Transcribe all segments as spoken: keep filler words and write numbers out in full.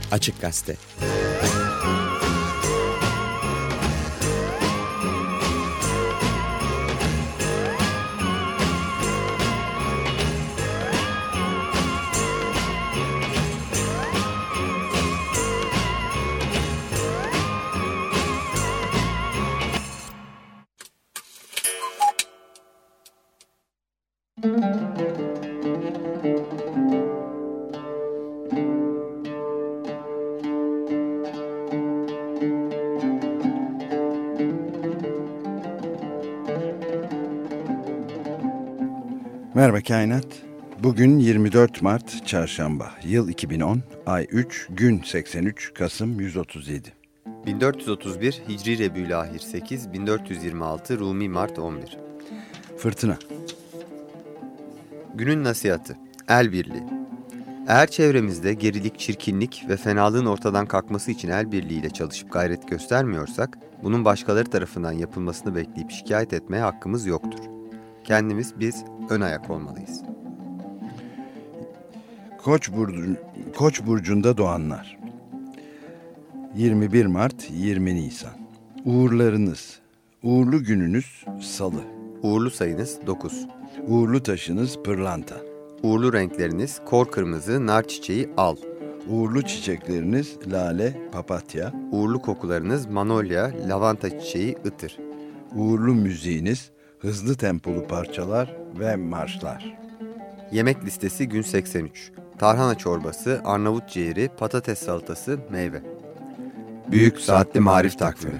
Açık Gazete. Merhaba Kainat. Bugün yirmi dört Mart Çarşamba. Yıl iki bin on, ay üç, gün seksen üç, Kasım yüz otuz yedi. bin dört yüz otuz bir Hicri Rebülahir sekiz, bin dört yüz yirmi altı Rumi Mart on bir. Fırtına. Günün nasihatı. El birliği. Eğer çevremizde gerilik, çirkinlik ve fenalığın ortadan kalkması için el birliğiyle çalışıp gayret göstermiyorsak, bunun başkaları tarafından yapılmasını bekleyip şikayet etmeye hakkımız yoktur. Kendimiz biz ön ayak olmalıyız. Koç, burcu, Koç burcunda doğanlar. yirmi bir Mart, yirmi Nisan. Uğurlarınız. Uğurlu gününüz Salı. Uğurlu sayınız dokuz. Uğurlu taşınız pırlanta. Uğurlu renkleriniz kor kırmızı, nar çiçeği, al. Uğurlu çiçekleriniz lale, papatya. Uğurlu kokularınız manolya, lavanta çiçeği, ıtır. Uğurlu müziğiniz hızlı tempolu parçalar ve marşlar. Yemek listesi gün seksen üç. Tarhana çorbası, Arnavut ciğeri, patates salatası, meyve. Büyük Saatli Marif Takvimi.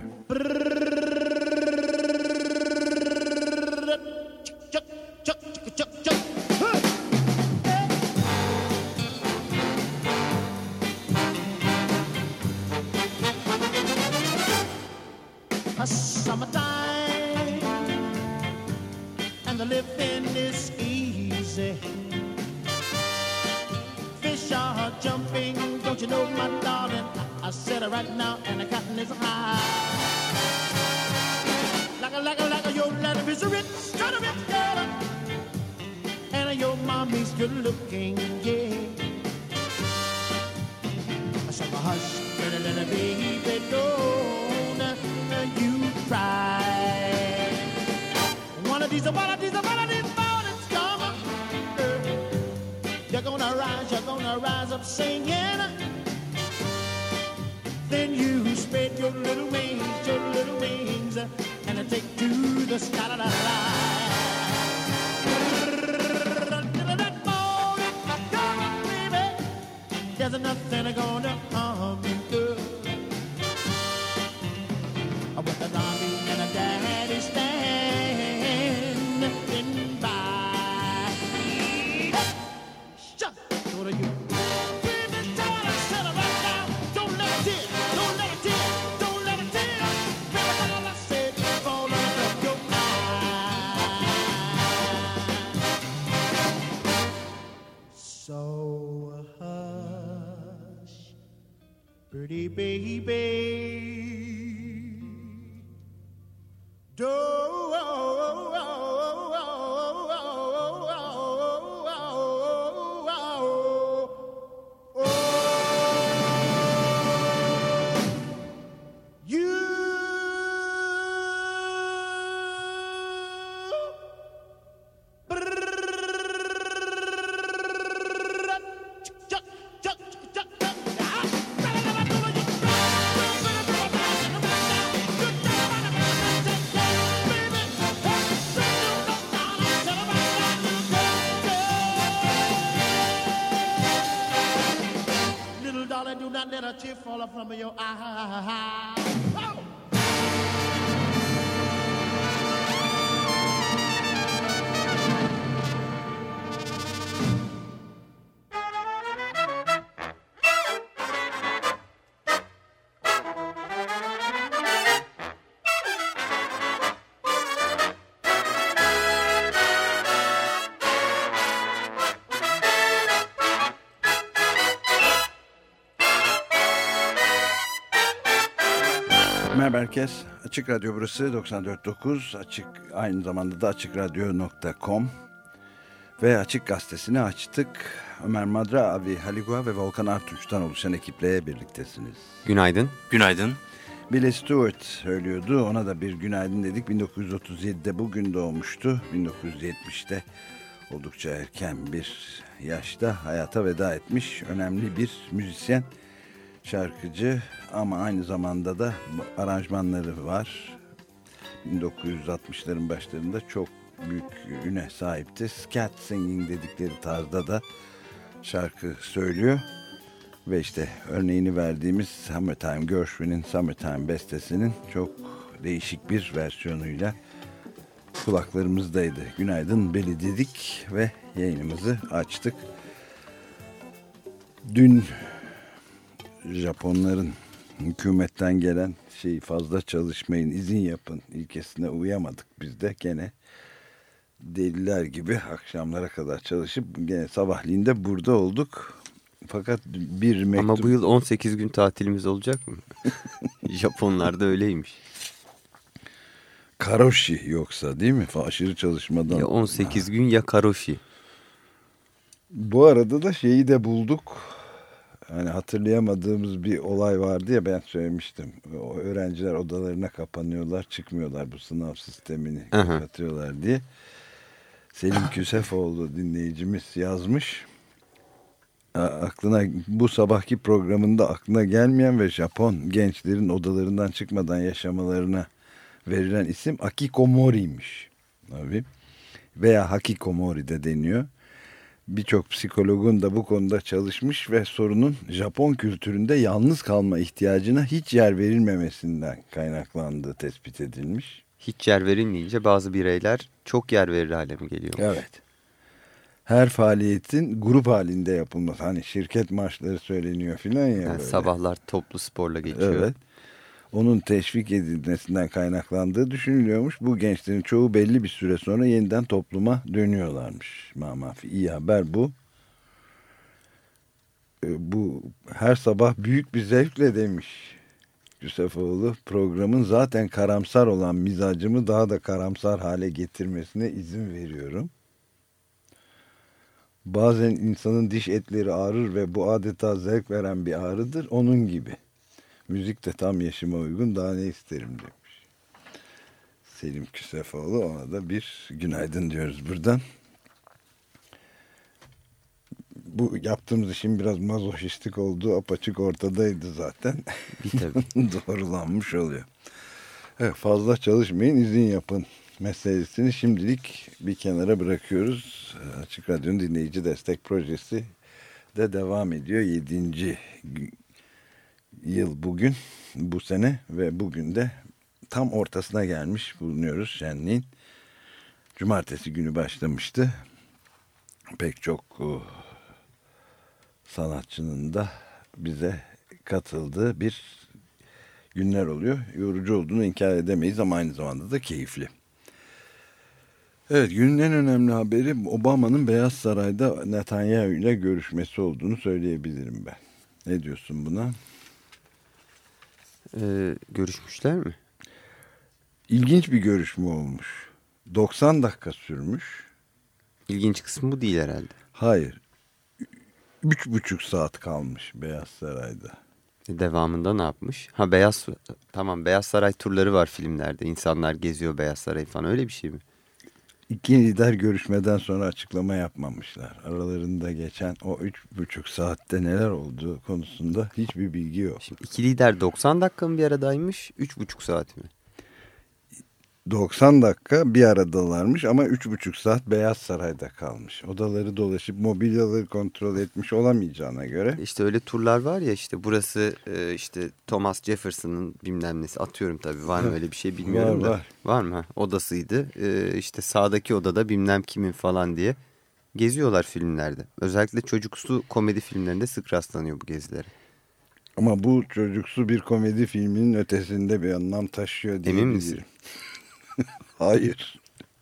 Right now, and the cotton is high. Like a, like a, like a, your daddy is rich, kind of rich, girl. And your mommy's good looking, yeah. I said, hush, little, little baby, don't you cry. One of these, one of these, one of these mornings come, you're gonna rise, you're gonna rise up singing. Then you spread your little wings, your little wings, and I take to the sky. La, la, la. That morning, come on, baby. There's nothing gonna harm you, girl. With the mommy and a daddy standing by. Shut up, what are you? Pretty baby, do let a tear fall from your eye. Oh! Merhaba herkes. Açık Radyo burası doksan dört nokta dokuz. Açık, aynı zamanda da açık radyo nokta com Ve Açık Gazetesi'ni açtık. Ömer Madra, Avi Haligua ve Volkan Artunç'tan oluşan ekiple birliktesiniz. Günaydın. Günaydın. Billy Stewart söylüyordu. Ona da bir günaydın dedik. bin dokuz yüz otuz yedide bugün doğmuştu. bin dokuz yüz yetmişte oldukça erken bir yaşta hayata veda etmiş. Önemli bir müzisyen, şarkıcı ama aynı zamanda da aranjmanları var. bin dokuz yüz altmışların başlarında çok büyük üne sahipti. Scat singing dedikleri tarzda da şarkı söylüyor. Ve işte örneğini verdiğimiz Summertime, Gershwin'in Summertime bestesinin çok değişik bir versiyonuyla kulaklarımızdaydı. Günaydın Billy dedik ve yayınımızı açtık. Dün Japonların hükümetten gelen şey, fazla çalışmayın, izin yapın ilkesine uyamadık biz de. Gene deliler gibi akşamlara kadar çalışıp gene sabahleyin de burada olduk. Fakat bir mektup... Ama bu yıl on sekiz gün tatilimiz olacak mı? Japonlarda öyleymiş. Karoshi yoksa değil mi? Aşırı çalışmadan. Ya on sekiz gün ya karoshi. Bu arada da şeyi de bulduk. Hani hatırlayamadığımız bir olay vardı ya, ben söylemiştim. O öğrenciler odalarına kapanıyorlar, çıkmıyorlar, bu sınav sistemini kapatıyorlar diye. Selim Küsefoğlu dinleyicimiz yazmış. Aklına bu sabahki programında aklına gelmeyen ve Japon gençlerin odalarından çıkmadan yaşamalarına verilen isim Akikomori'ymiş. Tabii. Veya Hakikomori de deniyor. Birçok psikologun da bu konuda çalışmış ve sorunun Japon kültüründe yalnız kalma ihtiyacına hiç yer verilmemesinden kaynaklandığı tespit edilmiş. Hiç yer verilmeyince bazı bireyler çok yer verir hale mi geliyor? Evet. Her faaliyetin grup halinde yapılması. Hani şirket marşları söyleniyor filan ya. Yani sabahlar toplu sporla geçiyor. Evet. Onun teşvik edilmesinden kaynaklandığı düşünülüyormuş. Bu gençlerin çoğu belli bir süre sonra yeniden topluma dönüyorlarmış. Mamafi. İyi haber bu. Bu her sabah büyük bir zevkle demiş Yusefoğlu. Programın zaten karamsar olan mizacımı daha da karamsar hale getirmesine izin veriyorum. Bazen insanın diş etleri ağrır ve bu adeta zevk veren bir ağrıdır. Onun gibi. Müzik de tam yaşıma uygun, daha ne isterim demiş. Selim Küsefoğlu, ona da bir günaydın diyoruz buradan. Bu yaptığımız işin biraz mazoşistik olduğu apaçık ortadaydı zaten. Doğrulanmış oluyor. Evet, fazla çalışmayın, izin yapın meselesini şimdilik bir kenara bırakıyoruz. Açık Radyo'nun dinleyici destek projesi de devam ediyor. Yedinci yıl bugün, bu sene ve bugün de tam ortasına gelmiş bulunuyoruz şenliğin. Cumartesi günü başlamıştı. Pek çok sanatçının da bize katıldığı bir günler oluyor. Yorucu olduğunu inkar edemeyiz ama aynı zamanda da keyifli. Evet, günün en önemli haberi Obama'nın Beyaz Saray'da Netanyahu ile görüşmesi olduğunu söyleyebilirim ben. Ne diyorsun buna? Ee, görüşmüşler mi? İlginç bir görüşme olmuş. doksan dakika sürmüş. İlginç kısmı bu değil herhalde. Hayır. Üç buçuk saat kalmış Beyaz Saray'da. Devamında ne yapmış? Ha, Beyaz tamam, Beyaz Saray turları var filmlerde. İnsanlar geziyor Beyaz Saray'ı falan, öyle bir şey mi? İki lider görüşmeden sonra açıklama yapmamışlar. Aralarında geçen o üç buçuk saatte neler olduğu konusunda hiçbir bilgi yok. Şimdi iki lider doksan dakika mı bir aradaymış, üç buçuk saat mi? doksan dakika bir aradalarmış ama üç buçuk saat Beyaz Saray'da kalmış. Odaları dolaşıp mobilyaları kontrol etmiş olamayacağına göre. İşte öyle turlar var ya, işte burası işte Thomas Jefferson'ın bilmem nesi, atıyorum tabii, var mı öyle bir şey bilmiyorum var, da. Var. Var mı? Odasıydı. İşte sağdaki odada bilmem kimin falan diye geziyorlar filmlerde. Özellikle çocuksu komedi filmlerinde sık rastlanıyor bu gezilere. Ama bu çocuksu bir komedi filminin ötesinde bir anlam taşıyor diye. Emin misin? Hayır.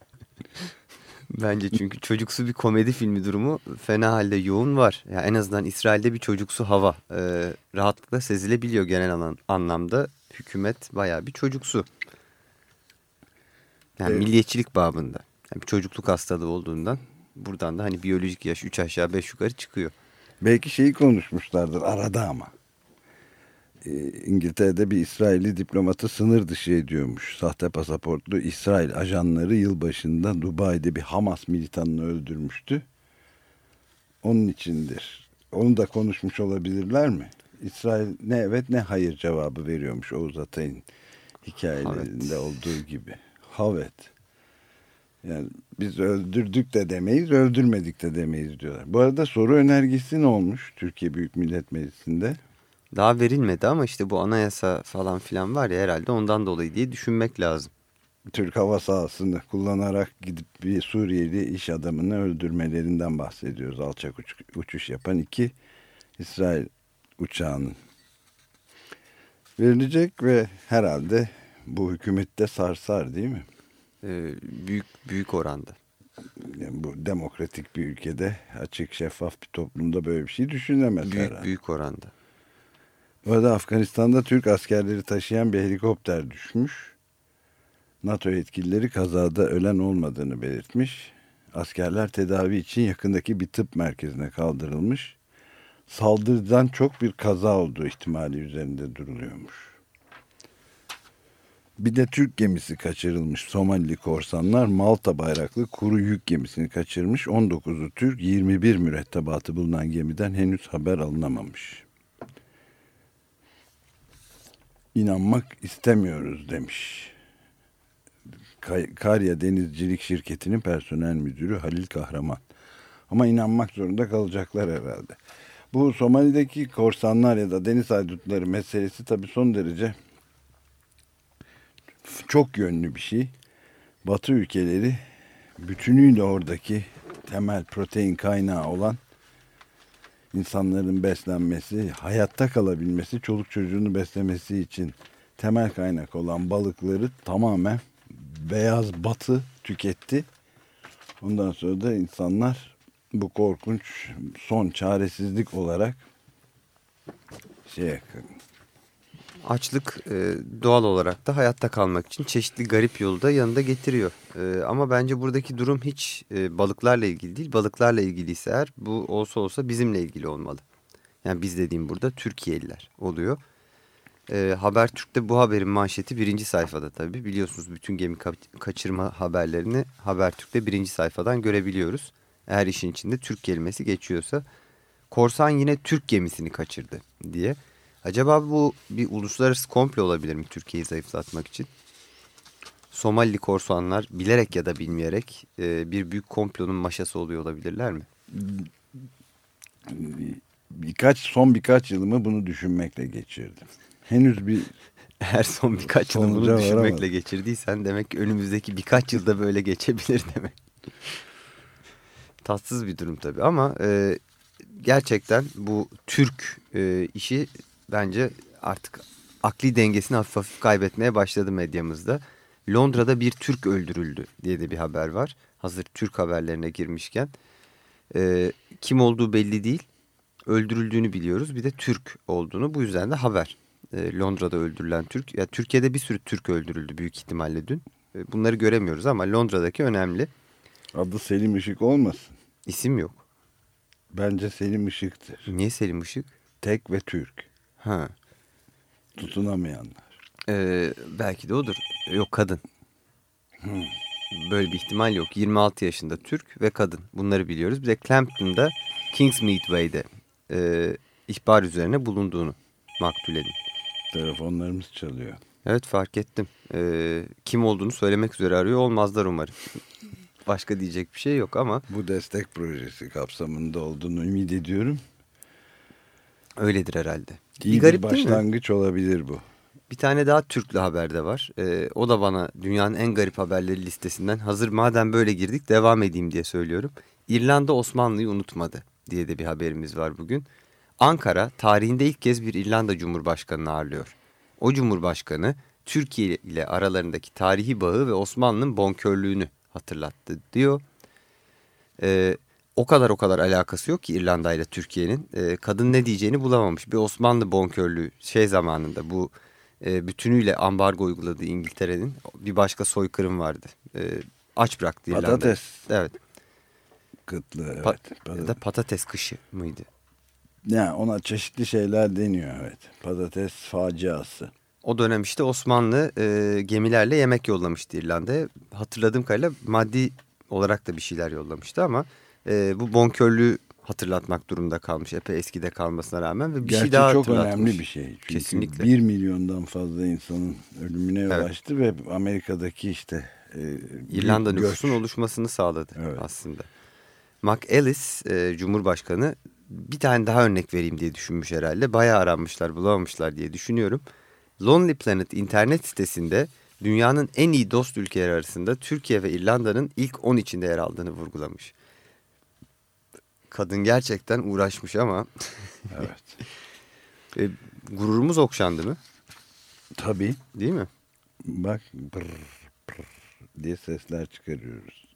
Bence çünkü çocuksu bir komedi filmi durumu fena halde yoğun var. Yani en azından İsrail'de bir çocuksu hava e, rahatlıkla sezilebiliyor genel alan, anlamda. Hükümet bayağı bir çocuksu. Yani evet. Milliyetçilik babında. Yani bir çocukluk hastalığı olduğundan Buradan da hani biyolojik yaş üç aşağı beş yukarı çıkıyor. Belki şeyi konuşmuşlardır arada ama. Ee, İngiltere'de bir İsrailli diplomatı sınır dışı ediyormuş. Sahte pasaportlu İsrail ajanları yılbaşında Dubai'de bir Hamas militanını öldürmüştü. Onun içindir. Onu da konuşmuş olabilirler mi? İsrail ne evet ne hayır cevabı veriyormuş Oğuz Atay'ın hikayelerinde evet. olduğu gibi. Havet. Yani biz öldürdük de demeyiz, öldürmedik de demeyiz diyorlar. Bu arada soru önergesi ne olmuş Türkiye Büyük Millet Meclisi'nde? Daha verilmedi ama işte bu anayasa falan filan var ya, herhalde ondan dolayı diye düşünmek lazım. Türk hava sahasını kullanarak gidip bir Suriyeli iş adamını öldürmelerinden bahsediyoruz. Alçak uç, uçuş yapan iki İsrail uçağının verilecek ve herhalde bu hükümette sarsar değil mi? Ee, büyük büyük oranda. Yani bu demokratik bir ülkede, açık şeffaf bir toplumda böyle bir şey düşünülemez büyük, herhalde. Büyük oranda. Bu arada Afganistan'da Türk askerleri taşıyan bir helikopter düşmüş. NATO yetkilileri kazada ölen olmadığını belirtmiş. Askerler tedavi için yakındaki bir tıp merkezine kaldırılmış. Saldırıdan çok bir kaza olduğu ihtimali üzerinde duruluyormuş. Bir de Türk gemisi kaçırılmış. Somalili korsanlar Malta bayraklı kuru yük gemisini kaçırmış. on dokuzu Türk, yirmi bir mürettebatı bulunan gemiden henüz haber alınamamış. İnanmak istemiyoruz demiş. Karya Denizcilik Şirketi'nin personel müdürü Halil Kahraman. Ama inanmak zorunda kalacaklar herhalde. Bu Somali'deki korsanlar ya da deniz haydutları meselesi tabii son derece çok yönlü bir şey. Batı ülkeleri bütünüyle oradaki temel protein kaynağı olan insanların beslenmesi, hayatta kalabilmesi, çoluk çocuğunu beslemesi için temel kaynak olan balıkları tamamen beyaz batı tüketti. Ondan sonra da insanlar bu korkunç son çaresizlik olarak şeye Açlık e, doğal olarak da hayatta kalmak için çeşitli garip yolu da yanında getiriyor. E, ama bence buradaki durum hiç e, balıklarla ilgili değil. Balıklarla ilgiliyse eğer, bu olsa olsa bizimle ilgili olmalı. Yani biz dediğim burada Türkiye'liler oluyor. E, Habertürk'te bu haberin manşeti birinci sayfada tabii. Biliyorsunuz bütün gemi ka- kaçırma haberlerini Habertürk'te birinci sayfadan görebiliyoruz. Eğer işin içinde Türk kelimesi geçiyorsa. Korsan yine Türk gemisini kaçırdı diye. Acaba bu bir uluslararası komplo olabilir mi Türkiye'yi zayıflatmak için? Somalili korsanlar bilerek ya da bilmeyerek e, bir büyük komplonun maşası oluyor olabilirler mi? Birkaç son birkaç yılımı bunu düşünmekle geçirdim. Henüz bir Eğer son birkaç yılını bunu düşünmekle geçirdiysen demek ki önümüzdeki birkaç yılda böyle geçebilir demek. Tatsız bir durum tabii ama e, gerçekten bu Türk e, işi bence artık akli dengesini hafif hafif kaybetmeye başladı medyamızda. Londra'da bir Türk öldürüldü diye de bir haber var. Hazır Türk haberlerine girmişken. E, kim olduğu belli değil. Öldürüldüğünü biliyoruz. Bir de Türk olduğunu, bu yüzden de haber. E, Londra'da öldürülen Türk. Ya, Türkiye'de bir sürü Türk öldürüldü büyük ihtimalle dün. E, bunları göremiyoruz ama Londra'daki önemli. Adı Selim Işık olmasın? İsim yok. Bence Selim Işık'tır. Niye Selim Işık? Tek ve Türk. Ha. Tutunamayanlar. Ee, belki de odur. Yok, kadın. Hmm. Böyle bir ihtimal yok. yirmi altı yaşında Türk ve kadın. Bunları biliyoruz. Bir de Clampton'da Kingsmeadway'de e, ihbar üzerine bulunduğunu maktulenin. Telefonlarımız çalıyor. Evet, fark ettim. Ee, kim olduğunu söylemek üzere arıyor olmazlar umarım. Başka diyecek bir şey yok ama. Bu destek projesi kapsamında olduğunu ümit ediyorum. Öyledir herhalde. İyi bir, garip bir başlangıç olabilir bu. Bir tane daha Türklü haber de var. Ee, o da bana dünyanın en garip haberleri listesinden, hazır madem böyle girdik devam edeyim diye söylüyorum. İrlanda Osmanlı'yı unutmadı diye de bir haberimiz var bugün. Ankara tarihinde ilk kez bir İrlanda Cumhurbaşkanı'nı ağırlıyor. O Cumhurbaşkanı Türkiye ile aralarındaki tarihi bağı ve Osmanlı'nın bonkörlüğünü hatırlattı diyor. Ee, o kadar o kadar alakası yok ki İrlanda ile Türkiye'nin. Ee, kadın ne diyeceğini bulamamış. Bir Osmanlı bonkörlüğü şey zamanında, bu e, bütünüyle ambargo uyguladığı İngiltere'nin bir başka soykırım vardı. E, aç bıraktı İrlanda'yı. Patates. Evet. kıtlığı, evet. Pa- ya da patates kışı mıydı? Yani ona çeşitli şeyler deniyor, evet. Patates faciası. O dönem işte Osmanlı e, gemilerle yemek yollamıştı İrlanda'ya. Hatırladığım kadarıyla maddi olarak da bir şeyler yollamıştı ama e, bu bonkörlüğü hatırlatmak durumunda kalmış. Epey eskide kalmasına rağmen ve bir Gerçi şey daha çok hatırlatmış. önemli bir şey. Çünkü Kesinlikle. bir milyondan fazla insanın ölümüne Evet. ulaştı ve Amerika'daki işte e, İrlanda büyük nüfusun göç. oluşmasını sağladı Evet. aslında. McAllis e, Cumhurbaşkanı bir tane daha örnek vereyim diye düşünmüş herhalde. Bayağı aranmışlar, bulamamışlar diye düşünüyorum. Lonely Planet internet sitesinde dünyanın en iyi dost ülkeleri arasında Türkiye ve İrlanda'nın ilk on içinde yer aldığını vurgulamış. Kadın gerçekten uğraşmış ama Evet. e, gururumuz okşandı mı? Tabii. Değil mi? Bak pır pır diye sesler çıkarıyoruz.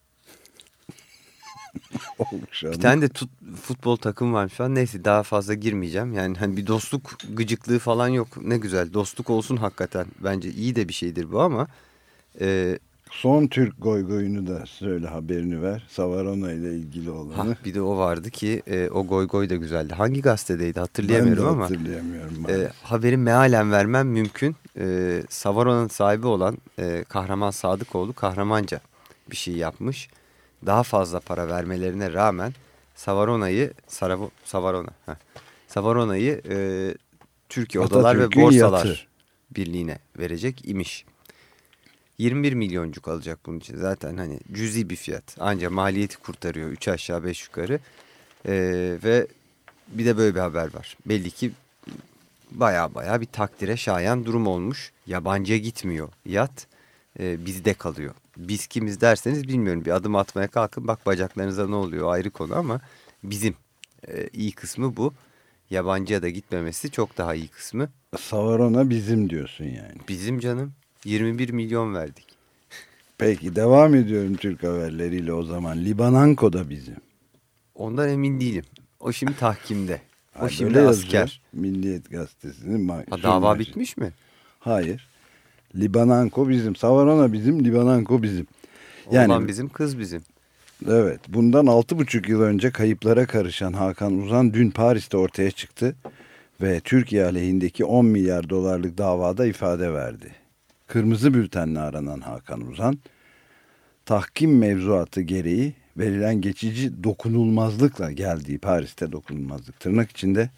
Okşandı. Bir tane de tut, futbol takım varmış falan. Neyse daha fazla girmeyeceğim. Yani hani bir dostluk gıcıklığı falan yok. Ne güzel dostluk olsun hakikaten. Bence iyi de bir şeydir bu ama. E, Son Türk goygoyunu da söyle, haberini ver. Savarona ile ilgili olanı. ha, bir de o vardı ki e, o goy goy da güzeldi. Hangi gazetedeydi Ben hatırlayamıyorum de ama. hatırlayamıyorum. E, haberi mealen vermem mümkün. E, Savarona'nın sahibi olan e, Kahraman Sadıkoğlu kahramanca bir şey yapmış. Daha fazla para vermelerine rağmen Savarona'yı Saravo, Savarona, heh. Savarona'yı e, Türkiye Odalar ve Atatürk'ün Borsalar yatı. Birliği'ne verecek imiş. yirmi bir milyoncuk alacak bunun için. Zaten hani cüzi bir fiyat. Anca maliyeti kurtarıyor. üç aşağı beş yukarı. E, ve bir de böyle bir haber var. Belli ki baya baya bir takdire şayan durum olmuş. Yabancıya gitmiyor yat. E, bizde kalıyor. Biz kimiz derseniz bilmiyorum. Bir adım atmaya kalkın bak bacaklarınıza ne oluyor ayrı konu ama bizim e, iyi kısmı bu. Yabancıya da gitmemesi çok daha iyi kısmı. Savarona bizim diyorsun yani. Bizim canım yirmi bir milyon verdik. Peki devam ediyorum Türk haberleriyle o zaman. Libananko da bizim. Ondan emin değilim. O şimdi tahkimde. O Ha, şimdi böyle yazıyor. asker. Milliyet Gazetesi'nin. ma- Ha, dava sürmeci. bitmiş mi? Hayır. Libananko bizim. Savarona bizim. Libananko bizim. Yani, Oğlan bizim kız bizim. evet. Bundan altı buçuk yıl önce kayıplara karışan Hakan Uzan dün Paris'te ortaya çıktı. Ve Türkiye aleyhindeki on milyar dolarlık davada ifade verdi. Kırmızı bültenle aranan Hakan Uzan, tahkim mevzuatı gereği verilen geçici dokunulmazlıkla geldiği Paris'te dokunulmazlık tırnak içinde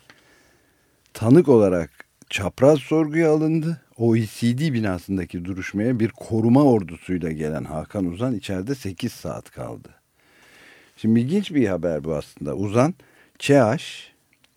tanık olarak çapraz sorguya alındı. O E C D binasındaki duruşmaya bir koruma ordusuyla gelen Hakan Uzan içeride sekiz saat kaldı. Şimdi ilginç bir haber bu aslında. Uzan, ÇEAŞ,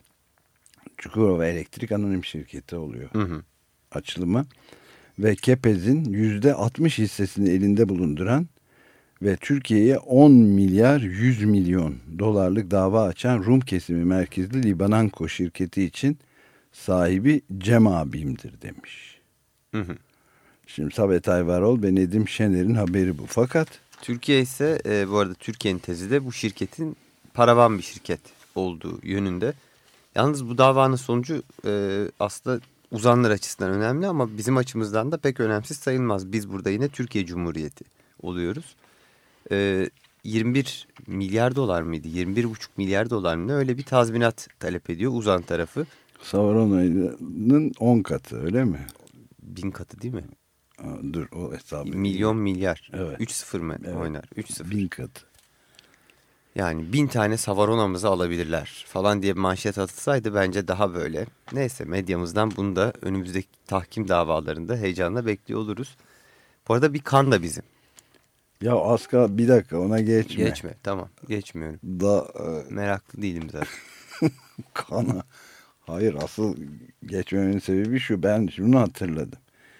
Çukurova Elektrik Anonim Şirketi oluyor Hı hı. açılımı ve Kepez'in yüzde altmış hissesini elinde bulunduran ve Türkiye'ye on milyar yüz milyon dolarlık dava açan Rum kesimi merkezli Libananko şirketi için sahibi Cem abimdir demiş. Hı hı. Şimdi Sabet Ayvarol ve Nedim Şener'in haberi bu. Fakat Türkiye ise e, bu arada Türkiye'nin tezi de bu şirketin paravan bir şirket olduğu yönünde. Yalnız bu davanın sonucu e, aslında uzanlar açısından önemli ama bizim açımızdan da pek önemsiz sayılmaz. Biz burada yine Türkiye Cumhuriyeti oluyoruz. E, yirmi bir milyar dolar mıydı? yirmi bir buçuk milyar dolar mı? Öyle bir tazminat talep ediyor uzan tarafı. Savarona'nın on katı öyle mi? Bin katı değil mi? Aa, dur o hesabı. Milyon milyar. Evet. üç sıfır mı Evet. oynar? üç sıfır. Bin katı. Yani bin tane Savarona'mızı alabilirler falan diye bir manşet atılsaydı bence daha böyle. Neyse medyamızdan bunu da önümüzdeki tahkim davalarında heyecanla bekliyor oluruz. Bu arada bir kan da bizim. Ya Aska bir dakika ona geçme. Geçme tamam geçmiyorum. Da e, Meraklı değilim zaten. kana. Hayır asıl geçmemenin sebebi şu, ben şunu hatırladım.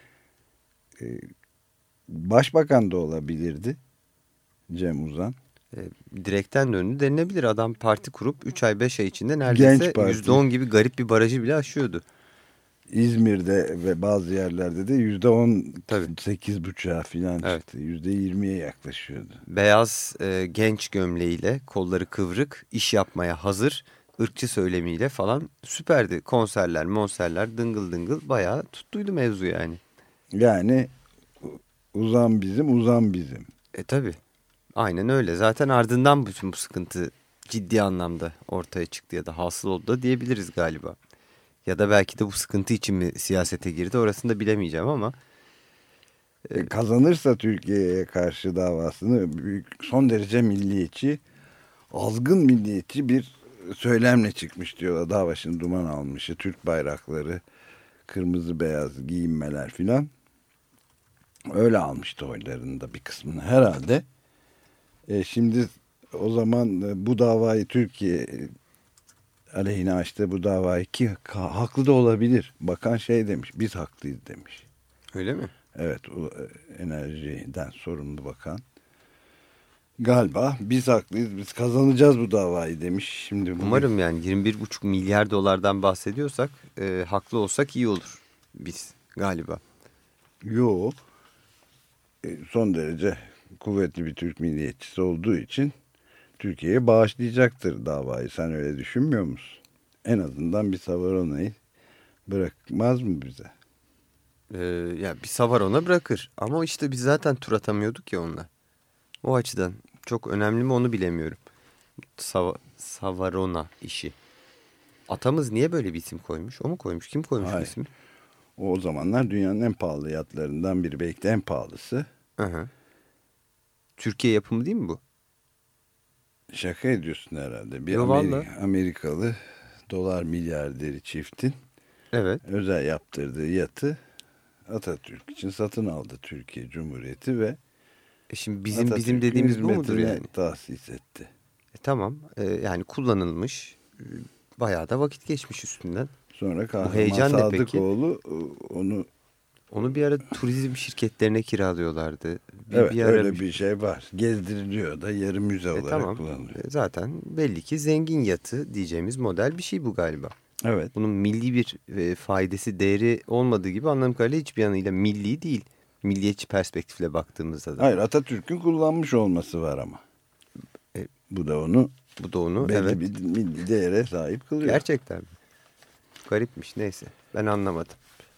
Ee, Başbakan da olabilirdi Cem Uzan. E, direkten döndü denilebilir. Adam parti kurup üç ay beş ay içinde neredeyse Genç parti. yüzde on gibi garip bir barajı bile aşıyordu. İzmir'de ve bazı yerlerde de yüzde on Tabii. sekiz buçuğa falan Evet. çıktı. Yüzde yirmiye yaklaşıyordu. Beyaz e, genç gömleğiyle kolları kıvrık iş yapmaya hazır ırkçı söylemiyle falan süperdi. Konserler monserler dıngıl dıngıl bayağı tuttuydu mevzu yani. Yani Uzan bizim, Uzan bizim. E tabi Aynen öyle. Zaten ardından bütün bu sıkıntı ciddi anlamda ortaya çıktı ya da hasıl oldu da diyebiliriz galiba. Ya da belki de bu sıkıntı için mi siyasete girdi orasını da bilemeyeceğim ama. E, kazanırsa Türkiye'ye karşı davasını büyük, son derece milliyetçi, azgın milliyetçi bir söylemle çıkmış diyorlar. Dağ başını duman almışı, Türk bayrakları, kırmızı beyaz giyinmeler filan. Öyle almıştı oylarında bir kısmını herhalde. E, şimdi o zaman e, bu davayı Türkiye e, aleyhine açtı bu davayı ki ha, haklı da olabilir. Bakan şey demiş, biz haklıyız demiş. Öyle mi? Evet, o, e, enerjiden sorumlu bakan. Galiba biz haklıyız, biz kazanacağız bu davayı demiş. Şimdi bugün... Umarım yani yirmi bir buçuk milyar dolardan bahsediyorsak e, haklı olsak iyi olur biz galiba. Yo, e, son derece kuvvetli bir Türk milliyetçisi olduğu için Türkiye'ye bağışlayacaktır davayı. Sen öyle düşünmüyor musun? En azından bir Savarona'yı bırakmaz mı bize? Ee, ya bir savar ona bırakır ama işte biz zaten tur atamıyorduk ya onunla. O açıdan çok önemli mi onu bilemiyorum. Sava, Savarona işi. Atamız niye böyle bir isim koymuş? O mu koymuş? Kim koymuş bu Hayır. ismi? O, o zamanlar dünyanın en pahalı yatlarından biri, belki de en pahalısı. Hı hı. Türkiye yapımı değil mi bu? Şaka ediyorsun herhalde. Bir Yo, Ameri- vallahi. Amerikalı dolar milyarderi çiftin Evet. özel yaptırdığı yatı Atatürk için satın aldı Türkiye Cumhuriyeti ve E şimdi bizim bizim Atatürk'ün dediğimiz bu mudur hizmetine yani? tahsis etti. E tamam. E, yani kullanılmış. E, bayağı da vakit geçmiş üstünden. Sonra Kahraman heyecan ne peki? Sadıkoğlu onu Onu bir ara turizm şirketlerine kiralıyorlardı. Bir, evet bir ara öyle bir şey var. Gezdiriliyor da yarı müze E, olarak tamam. kullanılıyor. E, zaten belli ki zengin yatı diyeceğimiz model bir şey bu galiba. Evet. Bunun milli bir e, faydası, değeri olmadığı gibi anladığım kadarıyla hiçbir yanıyla milli değil. Milliyetçi perspektifle baktığımızda da. Hayır, Atatürk'ün kullanmış olması var ama. E, Bu da onu Bu da onu belli evet. bir milli değere sahip kılıyor. Gerçekten mi? Garipmiş neyse. Ben anlamadım.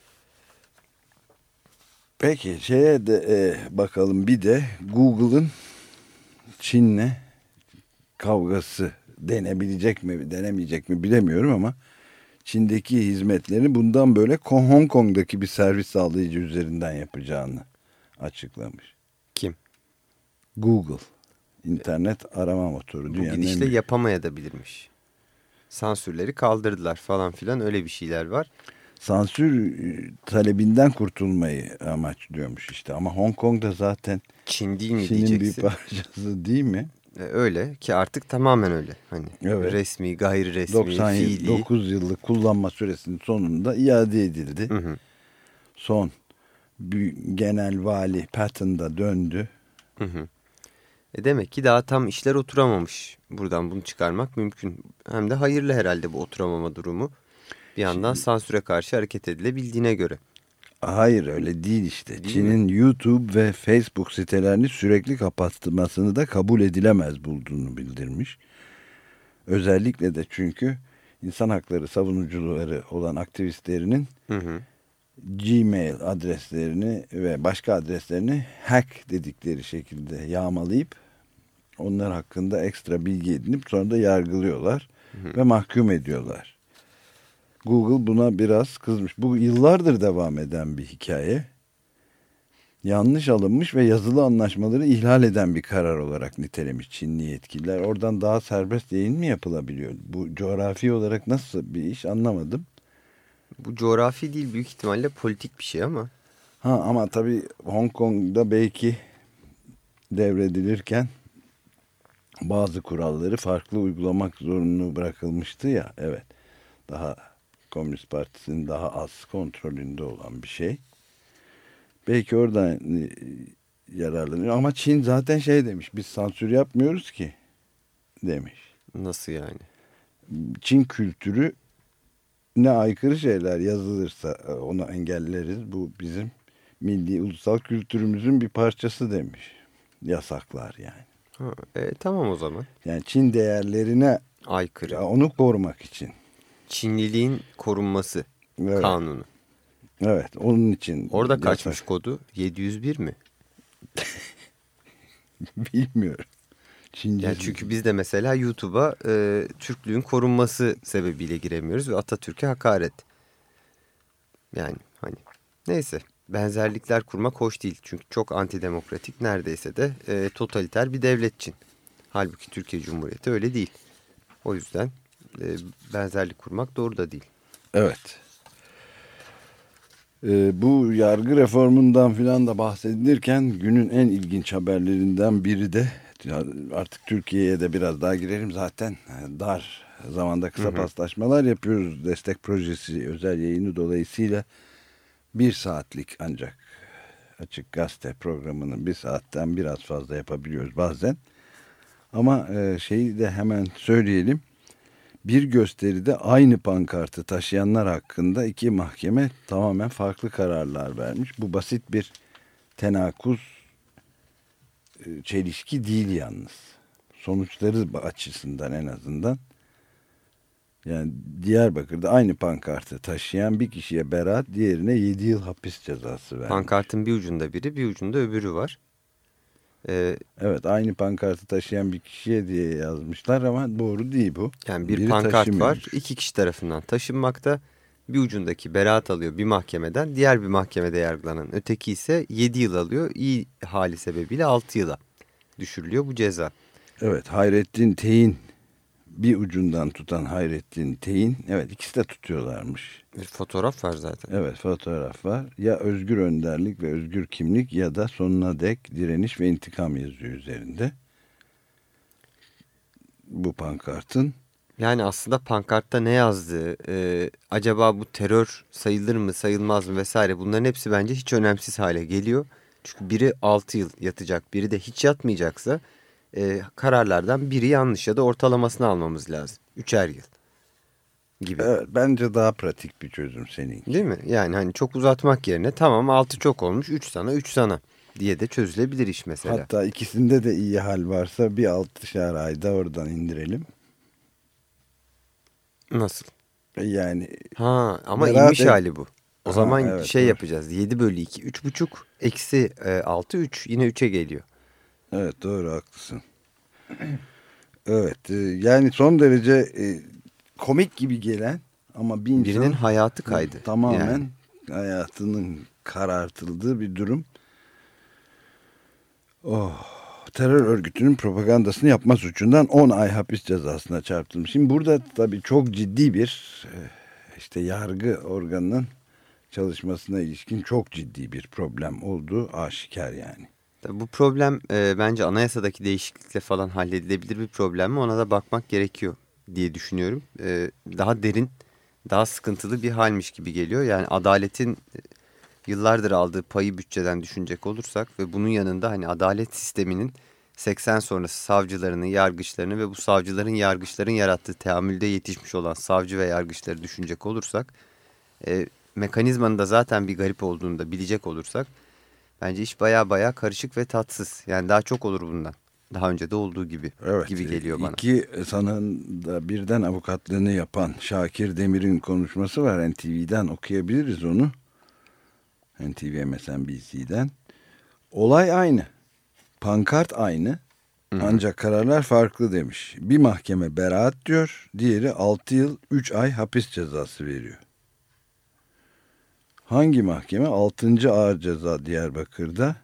Peki şeye de e, bakalım bir de Google'ın Çin'le kavgası denebilecek mi denemeyecek mi bilemiyorum ama Çin'deki hizmetlerini bundan böyle Hong Kong'daki bir servis sağlayıcı üzerinden yapacağını açıklamış. Kim? Google, internet arama motoru. Bu dünyanın en gidişle büyük. yapamayabilirmiş. Sansürleri kaldırdılar falan filan öyle bir şeyler var. Sansür e, talebinden kurtulmayı amaçlıyormuş işte. Ama Hong Kong'da zaten Çin değil mi Çin'in bir diyeceksin? parçası değil mi? E, öyle ki artık tamamen öyle. Hani Evet. resmi, gayri resmi, doksan fiili. dokuz yıllık kullanma süresinin sonunda iade edildi. Hı hı. Son bir genel vali Patton'da döndü. Hı hı. E demek ki daha tam işler oturamamış. Buradan bunu çıkarmak mümkün. Hem de hayırlı herhalde bu oturamama durumu. Bir yandan Şimdi, sansüre karşı hareket edilebildiğine göre. hayır öyle değil işte. Değil Çin'in YouTube ve Facebook sitelerini sürekli kapatmasını da kabul edilemez bulduğunu bildirmiş. Özellikle de çünkü insan hakları savunucuları olan aktivistlerinin Hı hı. Gmail adreslerini ve başka adreslerini hack dedikleri şekilde yağmalayıp onlar hakkında ekstra bilgi edinip sonra da yargılıyorlar Hı hı. ve mahkum ediyorlar. Google buna biraz kızmış. Bu yıllardır devam eden bir hikaye. Yanlış alınmış ve yazılı anlaşmaları ihlal eden bir karar olarak nitelemiş Çinli yetkililer. Oradan daha serbest yayın mı yapılabiliyor? Bu coğrafi olarak nasıl bir iş anlamadım. Bu coğrafi değil büyük ihtimalle politik bir şey ama. Ha ama tabii Hong Kong'da belki devredilirken bazı kuralları farklı uygulamak zorunlu bırakılmıştı ya. Evet. Daha Komünist Partisi'nin daha az kontrolünde olan bir şey. Belki oradan yararlanıyor ama Çin zaten şey demiş. Biz sansür yapmıyoruz ki demiş. Nasıl yani? Çin kültürü ne aykırı şeyler yazılırsa onu engelleriz. Bu bizim milli ulusal kültürümüzün bir parçası demiş. Yasaklar yani. Ha, e, tamam o zaman. Yani Çin değerlerine Aykırı. onu korumak için. Çinliliğin korunması Evet. kanunu. Evet onun için. Orada yasak. kaçmış kodu? yedi yüz bir mi? Bilmiyorum. Çince. Yani çünkü biz de mesela YouTube'a e, Türklüğün korunması sebebiyle giremiyoruz ve Atatürk'e hakaret. Yani hani neyse, benzerlikler kurmak hoş değil. Çünkü çok antidemokratik, neredeyse de e, totaliter bir devlet Çin. Halbuki Türkiye Cumhuriyeti öyle değil. O yüzden e, benzerlik kurmak doğru da değil. Evet. Ee, bu yargı reformundan filan da bahsedilirken günün en ilginç haberlerinden biri de, artık Türkiye'ye de biraz daha girelim zaten, dar zamanda kısa hı hı. paslaşmalar yapıyoruz. Destek projesi özel yayını dolayısıyla bir saatlik ancak Açık Gazete programını bir saatten biraz fazla yapabiliyoruz bazen. Ama e, şeyi de hemen söyleyelim. Bir gösteride aynı pankartı taşıyanlar hakkında iki mahkeme tamamen farklı kararlar vermiş. Bu basit bir tenakuz, çelişki değil yalnız. Sonuçları açısından en azından. Yani Diyarbakır'da aynı pankartı taşıyan bir kişiye beraat, diğerine yedi yıl hapis cezası vermiş. Pankartın bir ucunda biri, bir ucunda öbürü var. Ee, evet, aynı pankartı taşıyan bir kişiye diye yazmışlar ama doğru değil bu. Yani bir Biri pankart var, iki kişi tarafından taşınmakta. Bir ucundaki beraat alıyor bir mahkemeden, diğer bir mahkemede yargılanan öteki ise yedi yıl alıyor. İyi hali sebebiyle altı yıla düşürülüyor bu ceza. Evet, Hayrettin Teyin, bir ucundan tutan Hayrettin Teyin, evet ikisi de tutuyorlarmış. Bir fotoğraf var zaten. Evet, fotoğraf var. Ya özgür önderlik ve özgür kimlik ya da sonuna dek direniş ve intikam yazıyor üzerinde. Bu pankartın. Yani aslında pankartta ne yazdığı, e, acaba bu terör sayılır mı sayılmaz mı vesaire, bunların hepsi bence hiç önemsiz hale geliyor. Çünkü biri altı yıl yatacak, biri de hiç yatmayacaksa e, kararlardan biri yanlış ya da ortalamasını almamız lazım. Üçer yıl gibi. Evet, bence daha pratik bir çözüm seninki. Değil mi? Yani hani çok uzatmak yerine tamam altı çok olmuş, üç sana üç sana diye de çözülebilir iş mesela. Hatta ikisinde de iyi hal varsa bir altışar ayda oradan indirelim. Nasıl? Yani ha ama inmiş et... hali bu. O ha, zaman evet, şey doğru. yapacağız. yedi bölü iki, üç buçuk eksi altı, üç, yine üçe geliyor. Evet, doğru, haklısın. Evet, yani son derece e, komik gibi gelen ama bir insan, birinin hayatı kaydı. Tamamen yani. hayatının karartıldığı bir durum. Oh, terör örgütünün propagandasını yapma suçundan on ay hapis cezasına çarptırılmış. Şimdi burada tabii çok ciddi bir işte yargı organının çalışmasına ilişkin çok ciddi bir problem olduğu aşikar yani. Bu problem e, bence anayasadaki değişiklikle falan halledilebilir bir problem mi, ona da bakmak gerekiyor diye düşünüyorum. E, daha derin, daha sıkıntılı bir halmiş gibi geliyor. Yani adaletin yıllardır aldığı payı bütçeden düşünecek olursak ve bunun yanında hani adalet sisteminin seksen sonrası savcılarını, yargıçlarını ve bu savcıların, yargıçların yarattığı teamülde yetişmiş olan savcı ve yargıçları düşünecek olursak, e, mekanizmanın da zaten bir garip olduğunu da bilecek olursak, bence iş baya baya karışık ve tatsız. Yani daha çok olur bundan. Daha önce de olduğu gibi evet, gibi geliyor bana. İki sanığın da birden avukatlığını yapan Şakir Demir'in konuşması var. N T V'den okuyabiliriz onu. N T V, M S N B C'den. Olay aynı. Pankart aynı. Hı-hı. Ancak kararlar farklı demiş. Bir mahkeme beraat diyor. Diğeri altı yıl üç ay hapis cezası veriyor. Hangi mahkeme? altıncı Ağır Ceza Diyarbakır'da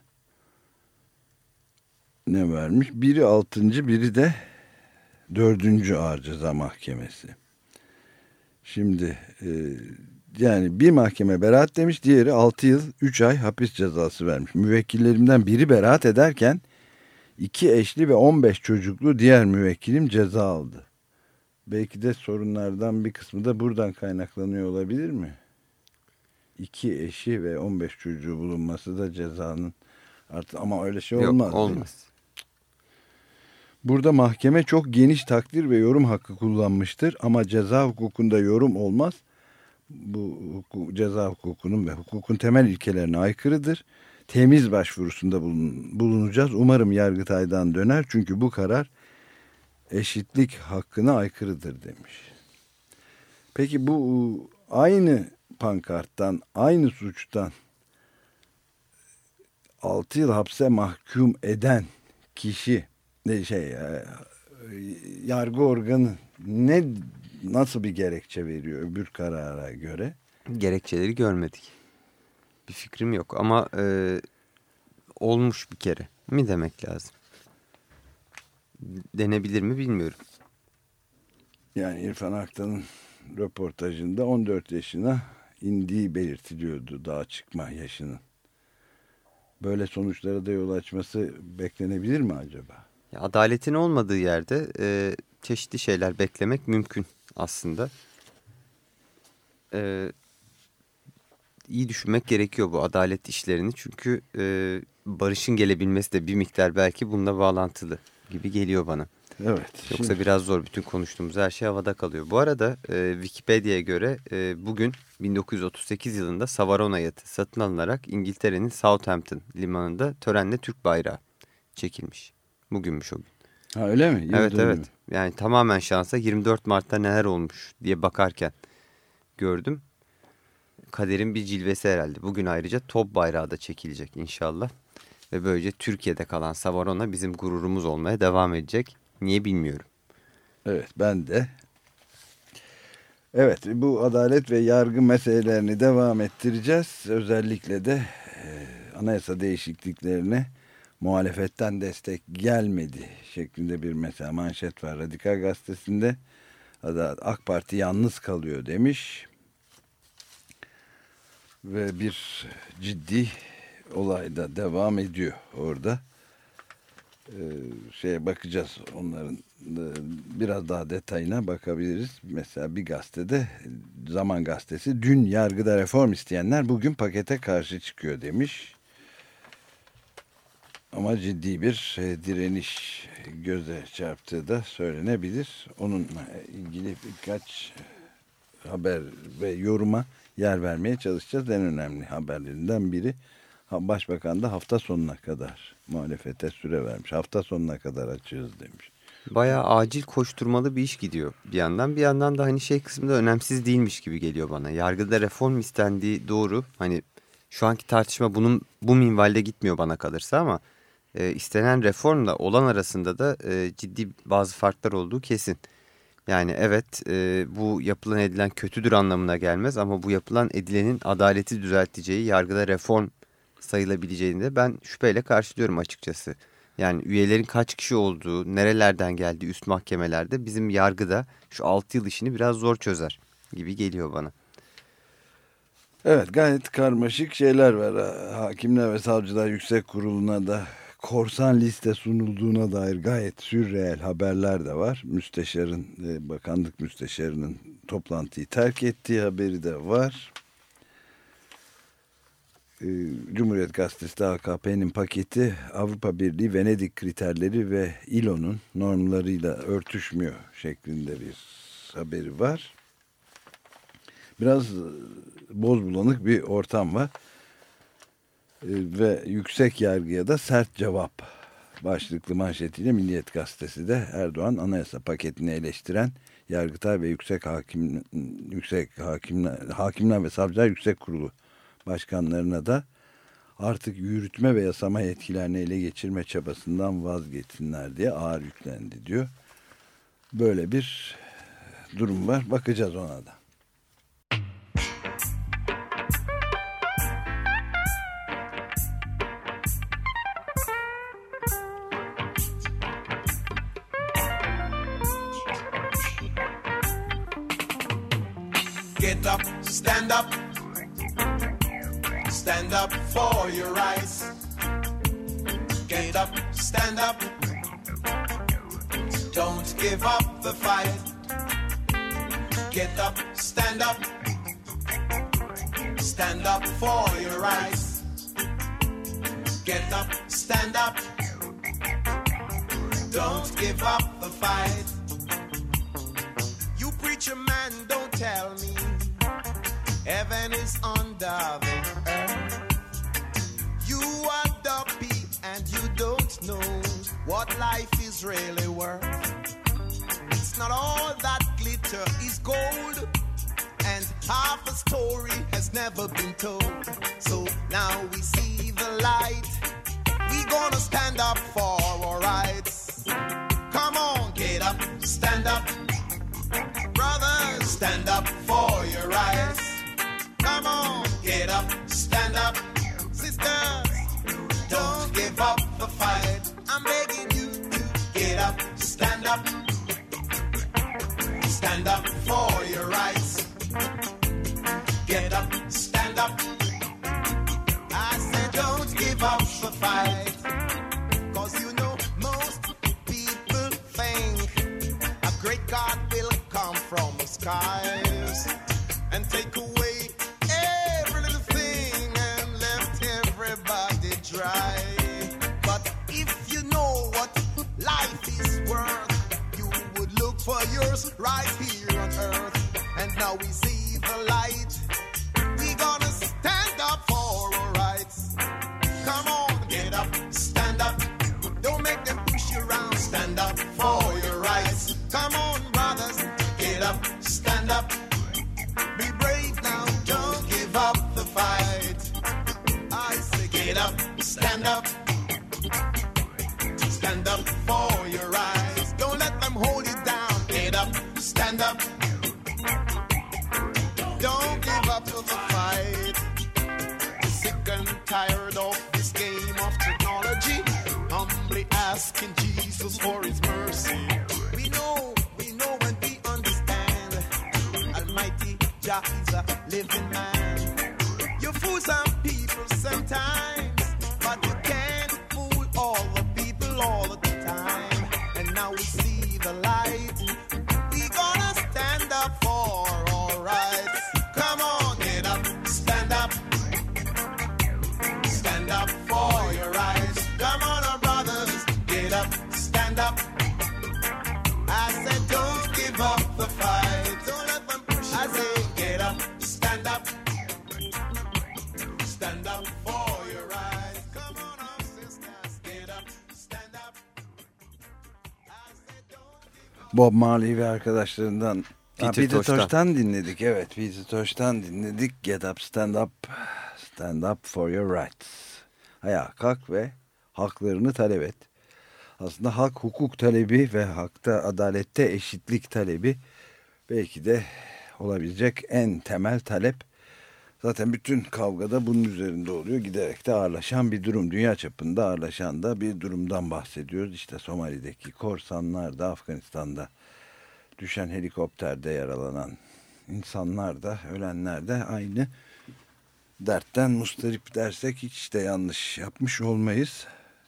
ne vermiş? Biri altıncı, biri de dördüncü Ağır Ceza Mahkemesi. Şimdi e, yani bir mahkeme beraat demiş, diğeri altı yıl üç ay hapis cezası vermiş. Müvekkillerimden biri beraat ederken iki eşli ve on beş çocuklu diğer müvekkilim ceza aldı. Belki de sorunlardan bir kısmı da buradan kaynaklanıyor olabilir mi? İki eşi ve on beş çocuğu bulunması da cezanın artık, ama öyle şey olmaz. Yok, olmaz. Burada mahkeme çok geniş takdir ve yorum hakkı kullanmıştır ama ceza hukukunda yorum olmaz. Bu hukuk, ceza hukukunun ve hukukun temel ilkelerine aykırıdır. Temiz başvurusunda bulun, bulunacağız. Umarım Yargıtay'dan döner çünkü bu karar eşitlik hakkına aykırıdır demiş. Peki bu aynı pankarttan, aynı suçtan altı yıl hapse mahkum eden kişi ne şey yargı organı ne nasıl bir gerekçe veriyor öbür karara göre? Gerekçeleri görmedik. Bir fikrim yok ama e, olmuş bir kere mi demek lazım? Denebilir mi bilmiyorum. Yani İrfan Aktan'ın röportajında on dört yaşına indiği belirtiliyordu, dağa çıkma yaşının. Böyle sonuçlara da yol açması beklenebilir mi acaba? Ya, adaletin olmadığı yerde e, çeşitli şeyler beklemek mümkün aslında. E, iyi düşünmek gerekiyor bu adalet işlerini. Çünkü e, barışın gelebilmesi de bir miktar belki bununla bağlantılı gibi geliyor bana. Evet. Yoksa şimdi... biraz zor, bütün konuştuğumuz her şey havada kalıyor. Bu arada e, Wikipedia'ya göre e, bugün bin dokuz yüz otuz sekiz yılında Savarona yatı satın alınarak İngiltere'nin Southampton limanında törenle Türk bayrağı çekilmiş. Bugünmüş o gün. Ha, öyle mi? Yıl evet dönümü. evet. Yani tamamen şansa yirmi dört Mart'ta neler olmuş diye bakarken gördüm. Kaderin bir cilvesi herhalde. Bugün ayrıca top bayrağı da çekilecek inşallah. Ve böylece Türkiye'de kalan Savarona bizim gururumuz olmaya devam edecek. Niye bilmiyorum. Evet, ben de. Evet, bu adalet ve yargı meselelerini devam ettireceğiz. Özellikle de e, anayasa değişikliklerine muhalefetten destek gelmedi şeklinde bir mesela manşet var Radikal Gazetesi'nde. AK Parti yalnız kalıyor demiş. Ve bir ciddi olay da devam ediyor orada. Ee, şeye bakacağız, onların biraz daha detayına bakabiliriz. Mesela bir gazetede, Zaman Gazetesi, dün yargıda reform isteyenler bugün pakete karşı çıkıyor demiş. Ama ciddi bir direniş göze çarptığı da söylenebilir. Onunla ilgili birkaç haber ve yoruma yer vermeye çalışacağız. En önemli haberlerinden biri, Başbakan da hafta sonuna kadar muhalefete süre vermiş. Hafta sonuna kadar açığız demiş. Bayağı acil koşturmalı bir iş gidiyor bir yandan. Bir yandan da hani şey kısmında önemsiz değilmiş gibi geliyor bana. Yargıda reform istendiği doğru. Hani şu anki tartışma bunun bu minvalde gitmiyor bana kalırsa ama e, istenen reformla olan arasında da e, ciddi bazı farklar olduğu kesin. Yani evet, e, bu yapılan edilen kötüdür anlamına gelmez ama bu yapılan edilenin adaleti düzelteceği, yargıda reform sayılabileceğini de ben şüpheyle karşılıyorum açıkçası. Yani üyelerin kaç kişi olduğu, nerelerden geldiği üst mahkemelerde bizim yargıda şu altı yıl işini biraz zor çözer gibi geliyor bana. Evet, gayet karmaşık şeyler var. Hakimler ve Savcılar Yüksek Kurulu'na da korsan liste sunulduğuna dair gayet sürreel haberler de var. Müsteşarın, bakanlık müsteşarının toplantıyı terk ettiği haberi de var. Cumhuriyet Gazetesi A K P'nin paketi Avrupa Birliği Venedik kriterleri ve İ L O'nun normlarıyla örtüşmüyor şeklinde bir haberi var. Biraz bozbulanık bir ortam var. Ve yüksek yargıya da sert cevap başlıklı manşetiyle Milliyet Gazetesi de Erdoğan anayasa paketini eleştiren Yargıtay ve Yüksek Hakim Yüksek Hakimler Hakimler ve Savcılar Yüksek Kurulu başkanlarına da artık yürütme ve yasama yetkilerini ele geçirme çabasından vazgeçsinler diye ağır yüklendi diyor. Böyle bir durum var. Bakacağız ona da. Get up, stand up, stand up for your rights. Get up, stand up, don't give up the fight. Get up, stand up, stand up for your rights. Get up, stand up, don't give up the fight. You preacher man, don't tell me heaven is under the earth. You are dopey and you don't know what life is really worth. It's not all that glitter is gold, and half a story has never been told. So now we see the light, we gonna stand up for our rights. Come on, get up, stand up. Brothers, stand up for your rights. Come on, get up, stand up. Sisters, don't give up the fight. I'm begging you to get up, stand up. Stand up for your rights. Get up, stand up. I said don't give up the fight. Cause you know most people think a great God will come from the skies and take away every little thing and left everybody dry. But if you know what life is worth, you would look for yours right here on earth. And now we see the light. We gonna stand up for our rights. Come on, get up, stand up. Don't make them push you around. Stand up for your rights. Come on, brothers, get up, stand up. Be brave now, don't give up the fight. I say get up, stand up. Stand up for your rights. Don't let them hold you down. Get up, stand up. Don't give up to the fight. Sick and tired of this game of technology. Humbly asking Jesus for his mercy. We know, we know and we understand. Almighty Jah is a living man. You fool some people sometimes, but you can't fool all the people all the time. And now we see the light. We gonna stand up for our rights. Come on, get up, stand up. Stand up for your rights. Come on, our brothers, get up, stand up. I said don't give up the fight. Don't let them push you. I say get up, stand up. Stand up for your rights. Come on, our sisters, get up, stand up. I said don't give up. Bob Marley ve arkadaşlarından Peter Ha, Peter Tosh'tan. Tosh'tan dinledik. Evet, Peter Tosh'tan dinledik. Get up, stand up. Stand up for your rights. Ayağa kalk ve haklarını talep et. Aslında hak, hukuk talebi ve hakta, adalette eşitlik talebi belki de olabilecek en temel talep. Zaten bütün kavgada bunun üzerinde oluyor. Giderek de ağırlaşan bir durum. Dünya çapında ağırlaşan da bir durumdan bahsediyoruz. İşte Somali'deki korsanlar da, Afganistan'da düşen helikopterde yaralanan insanlar da, ölenler de aynı dertten mustarip dersek hiç de yanlış yapmış olmayız.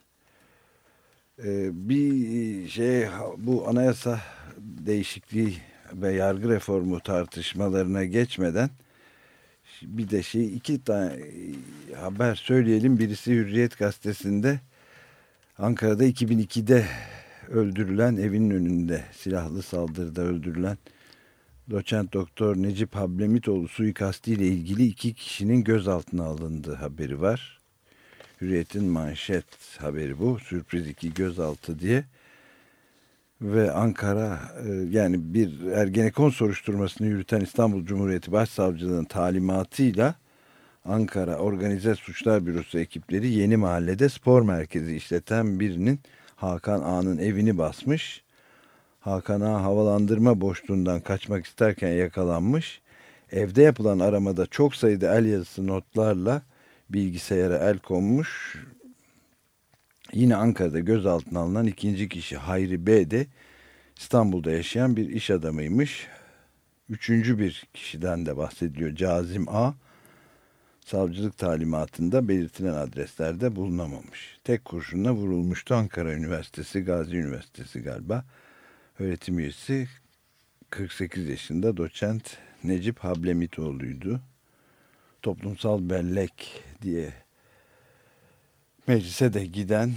Ee, bir şey, bu anayasa değişikliği ve yargı reformu tartışmalarına geçmeden bir de şey, iki tane haber söyleyelim. Birisi Hürriyet gazetesinde Ankara'da iki bin ikide öldürülen, evinin önünde silahlı saldırıda öldürülen doçent doktor Necip Hablemitoğlu suikastiyle ilgili iki kişinin gözaltına alındığı haberi var. Hürriyet'in manşet haberi bu. Sürpriz iki gözaltı diye. Ve Ankara, yani bir Ergenekon soruşturmasını yürüten İstanbul Cumhuriyeti Başsavcılığı'nın talimatıyla Ankara Organize Suçlar Bürosu ekipleri Yeni Mahalle'de spor merkezi işleten birinin, Hakan Ağa'nın evini basmış. Hakan Ağa havalandırma boşluğundan kaçmak isterken yakalanmış. Evde yapılan aramada çok sayıda el yazısı notlarla bilgisayara el konmuş. Yine Ankara'da gözaltına alınan ikinci kişi Hayri B. de İstanbul'da yaşayan bir iş adamıymış. Üçüncü bir kişiden de bahsediliyor, Cazim A. Savcılık talimatında belirtilen adreslerde bulunamamış. Tek kurşunla vurulmuştu. Ankara Üniversitesi, Gazi Üniversitesi galiba. Öğretim üyesi kırk sekiz yaşında doçent Necip Hablemitoğlu'ydu. Toplumsal bellek diye meclise de giden,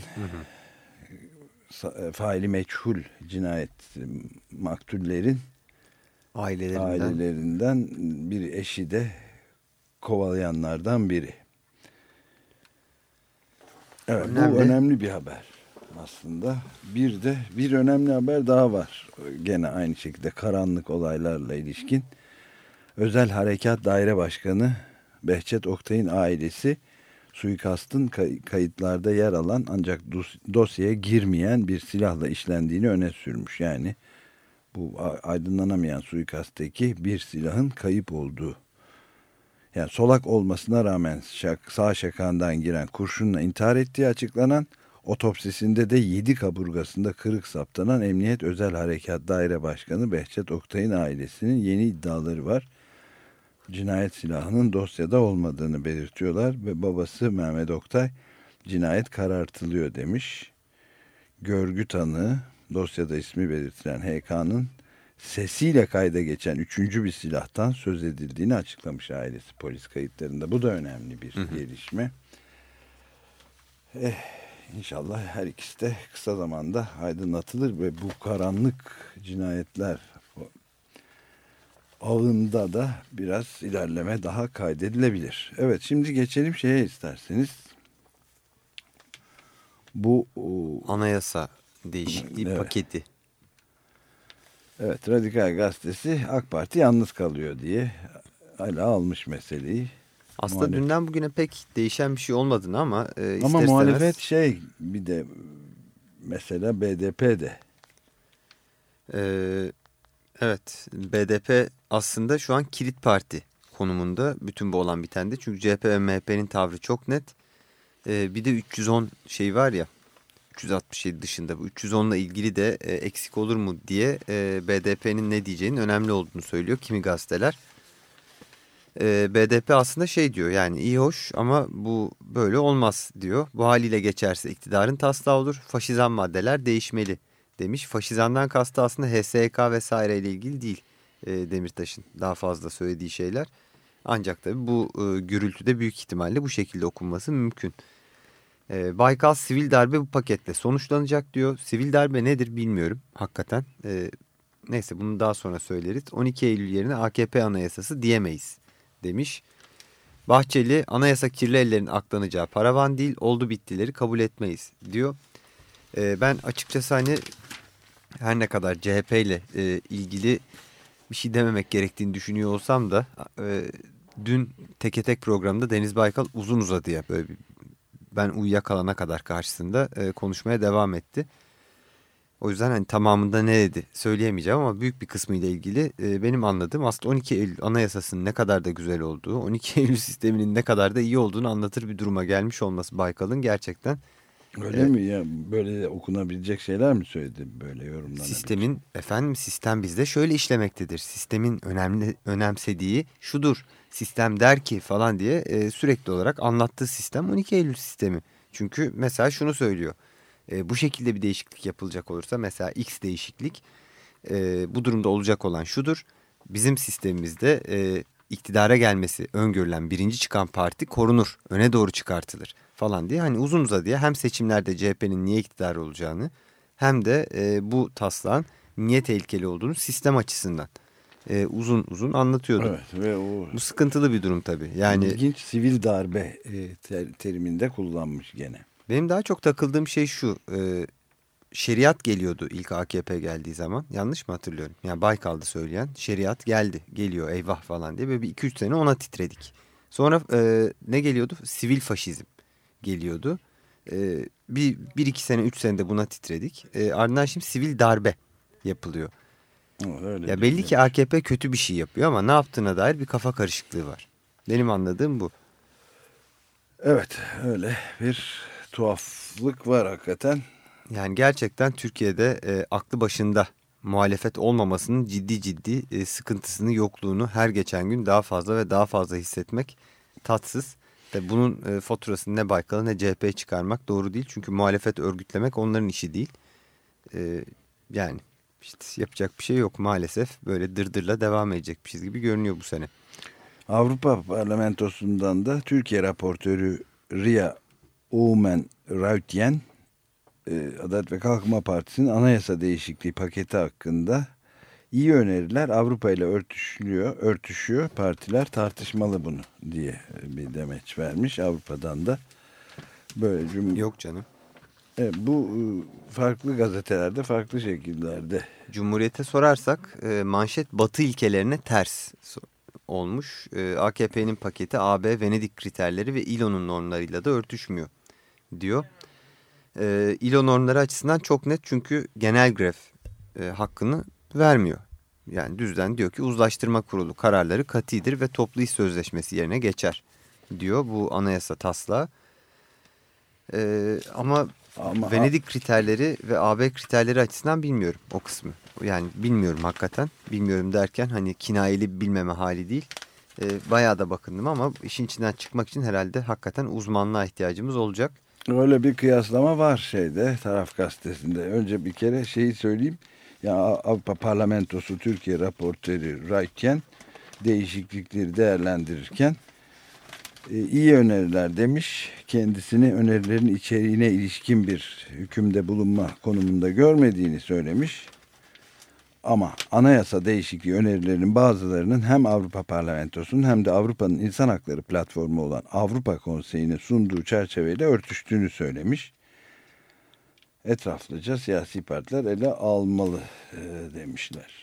hı hı, faili meçhul cinayet maktullerin ailelerinden. ailelerinden bir eşi de kovalayanlardan biri. Evet, önemli. Bu önemli bir haber aslında. Bir de bir önemli haber daha var. Gene aynı şekilde karanlık olaylarla ilişkin. Özel Harekat Daire Başkanı Behçet Oktay'ın ailesi suikastın kay- kayıtlarda yer alan ancak dos- dosyaya girmeyen bir silahla işlendiğini öne sürmüş. Yani bu aydınlanamayan suikasttaki bir silahın kayıp olduğu. Yani solak olmasına rağmen şak, sağ şakağından giren kurşunla intihar ettiği açıklanan, otopsisinde de yedi kaburgasında kırık saptanan Emniyet Özel Harekat Daire Başkanı Behçet Oktay'ın ailesinin yeni iddiaları var. Cinayet silahının dosyada olmadığını belirtiyorlar ve babası Mehmet Oktay cinayet karartılıyor demiş. Görgü tanığı, dosyada ismi belirtilen H K'nın sesiyle kayda geçen üçüncü bir silahtan söz edildiğini açıklamış ailesi polis kayıtlarında. Bu da önemli bir hı hı. gelişme. Eh, inşallah her ikisi de kısa zamanda aydınlatılır ve bu karanlık cinayetler ağında da biraz ilerleme daha kaydedilebilir. Evet, şimdi geçelim şeye isterseniz. Bu o, anayasa değişikliği evet. paketi. Evet, Radikal Gazetesi AK Parti yalnız kalıyor diye hala almış meseleyi. Aslında muhalefet. Dünden bugüne pek değişen bir şey olmadığını ama e, ama muhalefet şey bir de mesela B D P de. Ee, evet, B D P aslında şu an kilit parti konumunda bütün bu olan bitende. Çünkü C H P ve M H P'nin tavrı çok net. Ee, bir de üç yüz on şey var ya, üç yüz altmış yedi dışında bu üç yüz onla ilgili de e, eksik olur mu diye e, B D P'nin ne diyeceğinin önemli olduğunu söylüyor kimi gazeteler. E, B D P aslında şey diyor, yani iyi hoş ama bu böyle olmaz diyor. Bu haliyle geçerse iktidarın taslağı olur, faşizan maddeler değişmeli demiş. Faşizandan kastı aslında H S Y K vesaire ile ilgili değil e, Demirtaş'ın daha fazla söylediği şeyler. Ancak tabii bu e, gürültüde büyük ihtimalle bu şekilde okunması mümkün. E, Baykal sivil darbe bu paketle sonuçlanacak diyor. Sivil darbe nedir bilmiyorum hakikaten. E, neyse bunu daha sonra söyleriz. on iki Eylül yerine A K P anayasası diyemeyiz demiş. Bahçeli anayasa kirli ellerin aklanacağı paravan değil, oldu bittileri kabul etmeyiz diyor. E, ben açıkçası hani her ne kadar C H P ile e, ilgili bir şey dememek gerektiğini düşünüyor olsam da e, dün Teke Tek programında Deniz Baykal uzun uzadıya böyle bir, ben uyuyakalana kadar karşısında e, konuşmaya devam etti. O yüzden hani tamamında ne dedi söyleyemeyeceğim ama büyük bir kısmı ile ilgili e, benim anladığım aslında on iki Eylül Anayasası'nın ne kadar da güzel olduğu, on iki Eylül sisteminin ne kadar da iyi olduğunu anlatır bir duruma gelmiş olması Baykal'ın gerçekten. Öyle evet. mi ya, böyle okunabilecek şeyler mi söyledi, böyle yorumlanabilir? Sistemin efendim sistem bizde şöyle işlemektedir. Sistemin önemli önemsediği şudur. Sistem der ki falan diye e, sürekli olarak anlattığı sistem on iki Eylül sistemi. Çünkü mesela şunu söylüyor. E, bu şekilde bir değişiklik yapılacak olursa mesela X değişiklik e, bu durumda olacak olan şudur. Bizim sistemimizde e, iktidara gelmesi öngörülen birinci çıkan parti korunur, öne doğru çıkartılır falan diye. Hani uzun uzadıya hem seçimlerde C H P'nin niye iktidar olacağını hem de e, bu taslağın niye tehlikeli olduğunu sistem açısından e, uzun uzun anlatıyordu. Evet, ve o bu sıkıntılı bir durum tabii. Yani ilginç, sivil darbe e, ter, teriminde kullanmış gene. Benim daha çok takıldığım şey şu, e, şeriat geliyordu ilk A K P geldiği zaman, yanlış mı hatırlıyorum? Yani Baykal'da söyleyen şeriat geldi, geliyor eyvah falan diye böyle bir iki üç sene ona titredik. Sonra e, ne geliyordu? Sivil faşizm geliyordu. E, bir, bir iki sene üç senede buna titredik. E, ardından şimdi sivil darbe yapılıyor. Öyle ya belli ki A K P kötü bir şey yapıyor ama ne yaptığına dair bir kafa karışıklığı var. Benim anladığım bu. Evet, öyle bir tuhaflık var hakikaten. Yani gerçekten Türkiye'de e, aklı başında muhalefet olmamasının ciddi ciddi e, sıkıntısını, yokluğunu her geçen gün daha fazla ve daha fazla hissetmek tatsız. Tabii bunun e, faturasını ne Baykal'a ne C H P'ye çıkarmak doğru değil. Çünkü muhalefet örgütlemek onların işi değil. E, yani işte yapacak bir şey yok maalesef. Böyle dırdırla devam edecekmişiz gibi görünüyor bu sene. Avrupa Parlamentosu'ndan da Türkiye raportörü Ria Oomen-Ruijten, Adalet ve Kalkınma Partisi'nin anayasa değişikliği paketi hakkında iyi öneriler Avrupa ile örtüşüyor, örtüşüyor. Partiler tartışmalı bunu diye bir demeç vermiş. Avrupa'dan da böyle cümle. Yok canım. Evet, bu farklı gazetelerde farklı şekillerde. Cumhuriyet'e sorarsak manşet Batı ilkelerine ters olmuş. E, A K P'nin paketi A B Venedik kriterleri ve İ L O'nun normlarıyla da örtüşmüyor diyor. E, İ L O normları açısından çok net çünkü genel grev e, hakkını vermiyor. Yani düzden diyor ki uzlaştırma kurulu kararları katidir ve toplu iş sözleşmesi yerine geçer diyor bu anayasa taslağı. E, ama, ama Venedik kriterleri ve A B kriterleri açısından bilmiyorum o kısmı. Yani bilmiyorum hakikaten. Bilmiyorum derken hani kinayeli bilmeme hali değil. E, bayağı da bakındım ama işin içinden çıkmak için herhalde hakikaten uzmanlığa ihtiyacımız olacak. Öyle bir kıyaslama var şeyde, Taraf Gazetesi'nde. Önce bir kere şeyi söyleyeyim. Ya Avrupa Parlamentosu Türkiye raportörü Rayken değişiklikleri değerlendirirken e, iyi öneriler demiş. Kendisini önerilerin içeriğine ilişkin bir hükümde bulunma konumunda görmediğini söylemiş. Ama anayasa değişikliği önerilerinin bazılarının hem Avrupa Parlamentosu'nun hem de Avrupa'nın İnsan Hakları Platformu olan Avrupa Konseyi'nin sunduğu çerçeveyle örtüştüğünü söylemiş. Etraflıca siyasi partiler ele almalı e, demişler.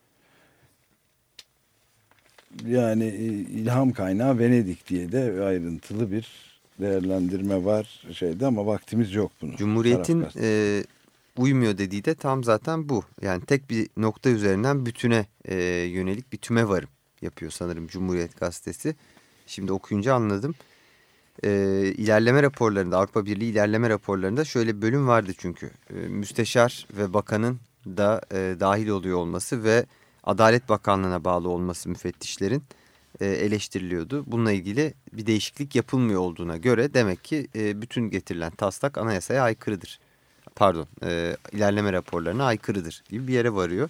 Yani e, ilham kaynağı Venedik diye de ayrıntılı bir değerlendirme var şeyde ama vaktimiz yok bunu. Cumhuriyet'in e, uymuyor dediği de tam zaten bu. Yani tek bir nokta üzerinden bütüne e, yönelik bir tüme varım yapıyor sanırım Cumhuriyet Gazetesi. Şimdi okuyunca anladım. E, ilerleme raporlarında, Avrupa Birliği ilerleme raporlarında şöyle bir bölüm vardı çünkü. E, müsteşar ve bakanın da e, dahil oluyor olması ve Adalet Bakanlığı'na bağlı olması müfettişlerin e, eleştiriliyordu. Bununla ilgili bir değişiklik yapılmıyor olduğuna göre demek ki e, bütün getirilen taslak anayasaya aykırıdır. Pardon, e, ilerleme raporlarına aykırıdır gibi bir yere varıyor.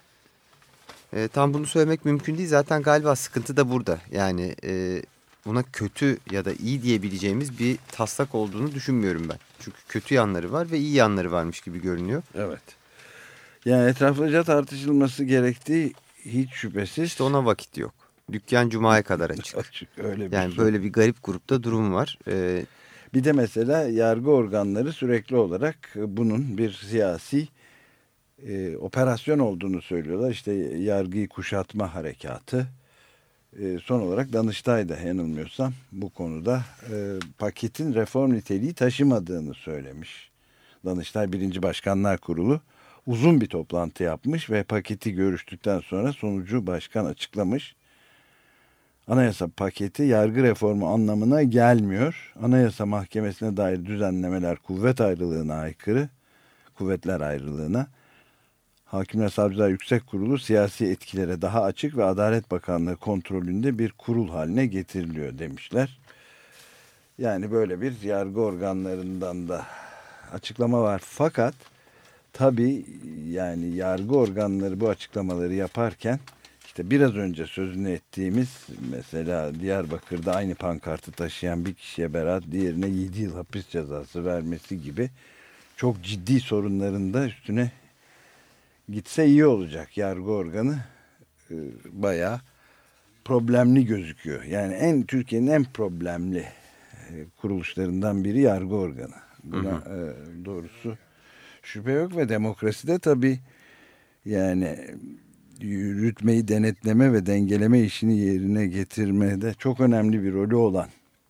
E, tam bunu söylemek mümkün değil. Zaten galiba sıkıntı da burada. Yani e, buna kötü ya da iyi diyebileceğimiz bir taslak olduğunu düşünmüyorum ben. Çünkü kötü yanları var ve iyi yanları varmış gibi görünüyor. Evet. Yani etraflıca tartışılması gerektiği hiç şüphesiz. İşte ona vakit yok. Dükkan Cuma'ya kadar açık. açık öyle bir yani şey. Böyle bir garip grupta durum var. Ee, bir de mesela yargı organları sürekli olarak bunun bir siyasi e, operasyon olduğunu söylüyorlar. İşte yargıyı kuşatma harekatı. E, son olarak Danıştay'da yanılmıyorsam bu konuda e, paketin reform niteliği taşımadığını söylemiş. Danıştay birinci Başkanlar Kurulu uzun bir toplantı yapmış ve paketi görüştükten sonra sonucu başkan açıklamış. Anayasa paketi yargı reformu anlamına gelmiyor. Anayasa Mahkemesi'ne dair düzenlemeler kuvvet ayrılığına aykırı, kuvvetler ayrılığına. Hakimler Savcılar Yüksek Kurulu siyasi etkilere daha açık ve Adalet Bakanlığı kontrolünde bir kurul haline getiriliyor demişler. Yani böyle bir yargı organlarından da açıklama var. Fakat tabii yani yargı organları bu açıklamaları yaparken işte biraz önce sözünü ettiğimiz mesela Diyarbakır'da aynı pankartı taşıyan bir kişiye beraat diğerine yedi yıl hapis cezası vermesi gibi çok ciddi sorunların da üstüne gitse iyi olacak. Yargı organı e, bayağı problemli gözüküyor. Yani en Türkiye'nin en problemli e, kuruluşlarından biri yargı organı. Buna hı hı. E, doğrusu şüphe yok ve demokraside tabii yani yürütmeyi, denetleme ve dengeleme işini yerine getirmede çok önemli bir rolü olan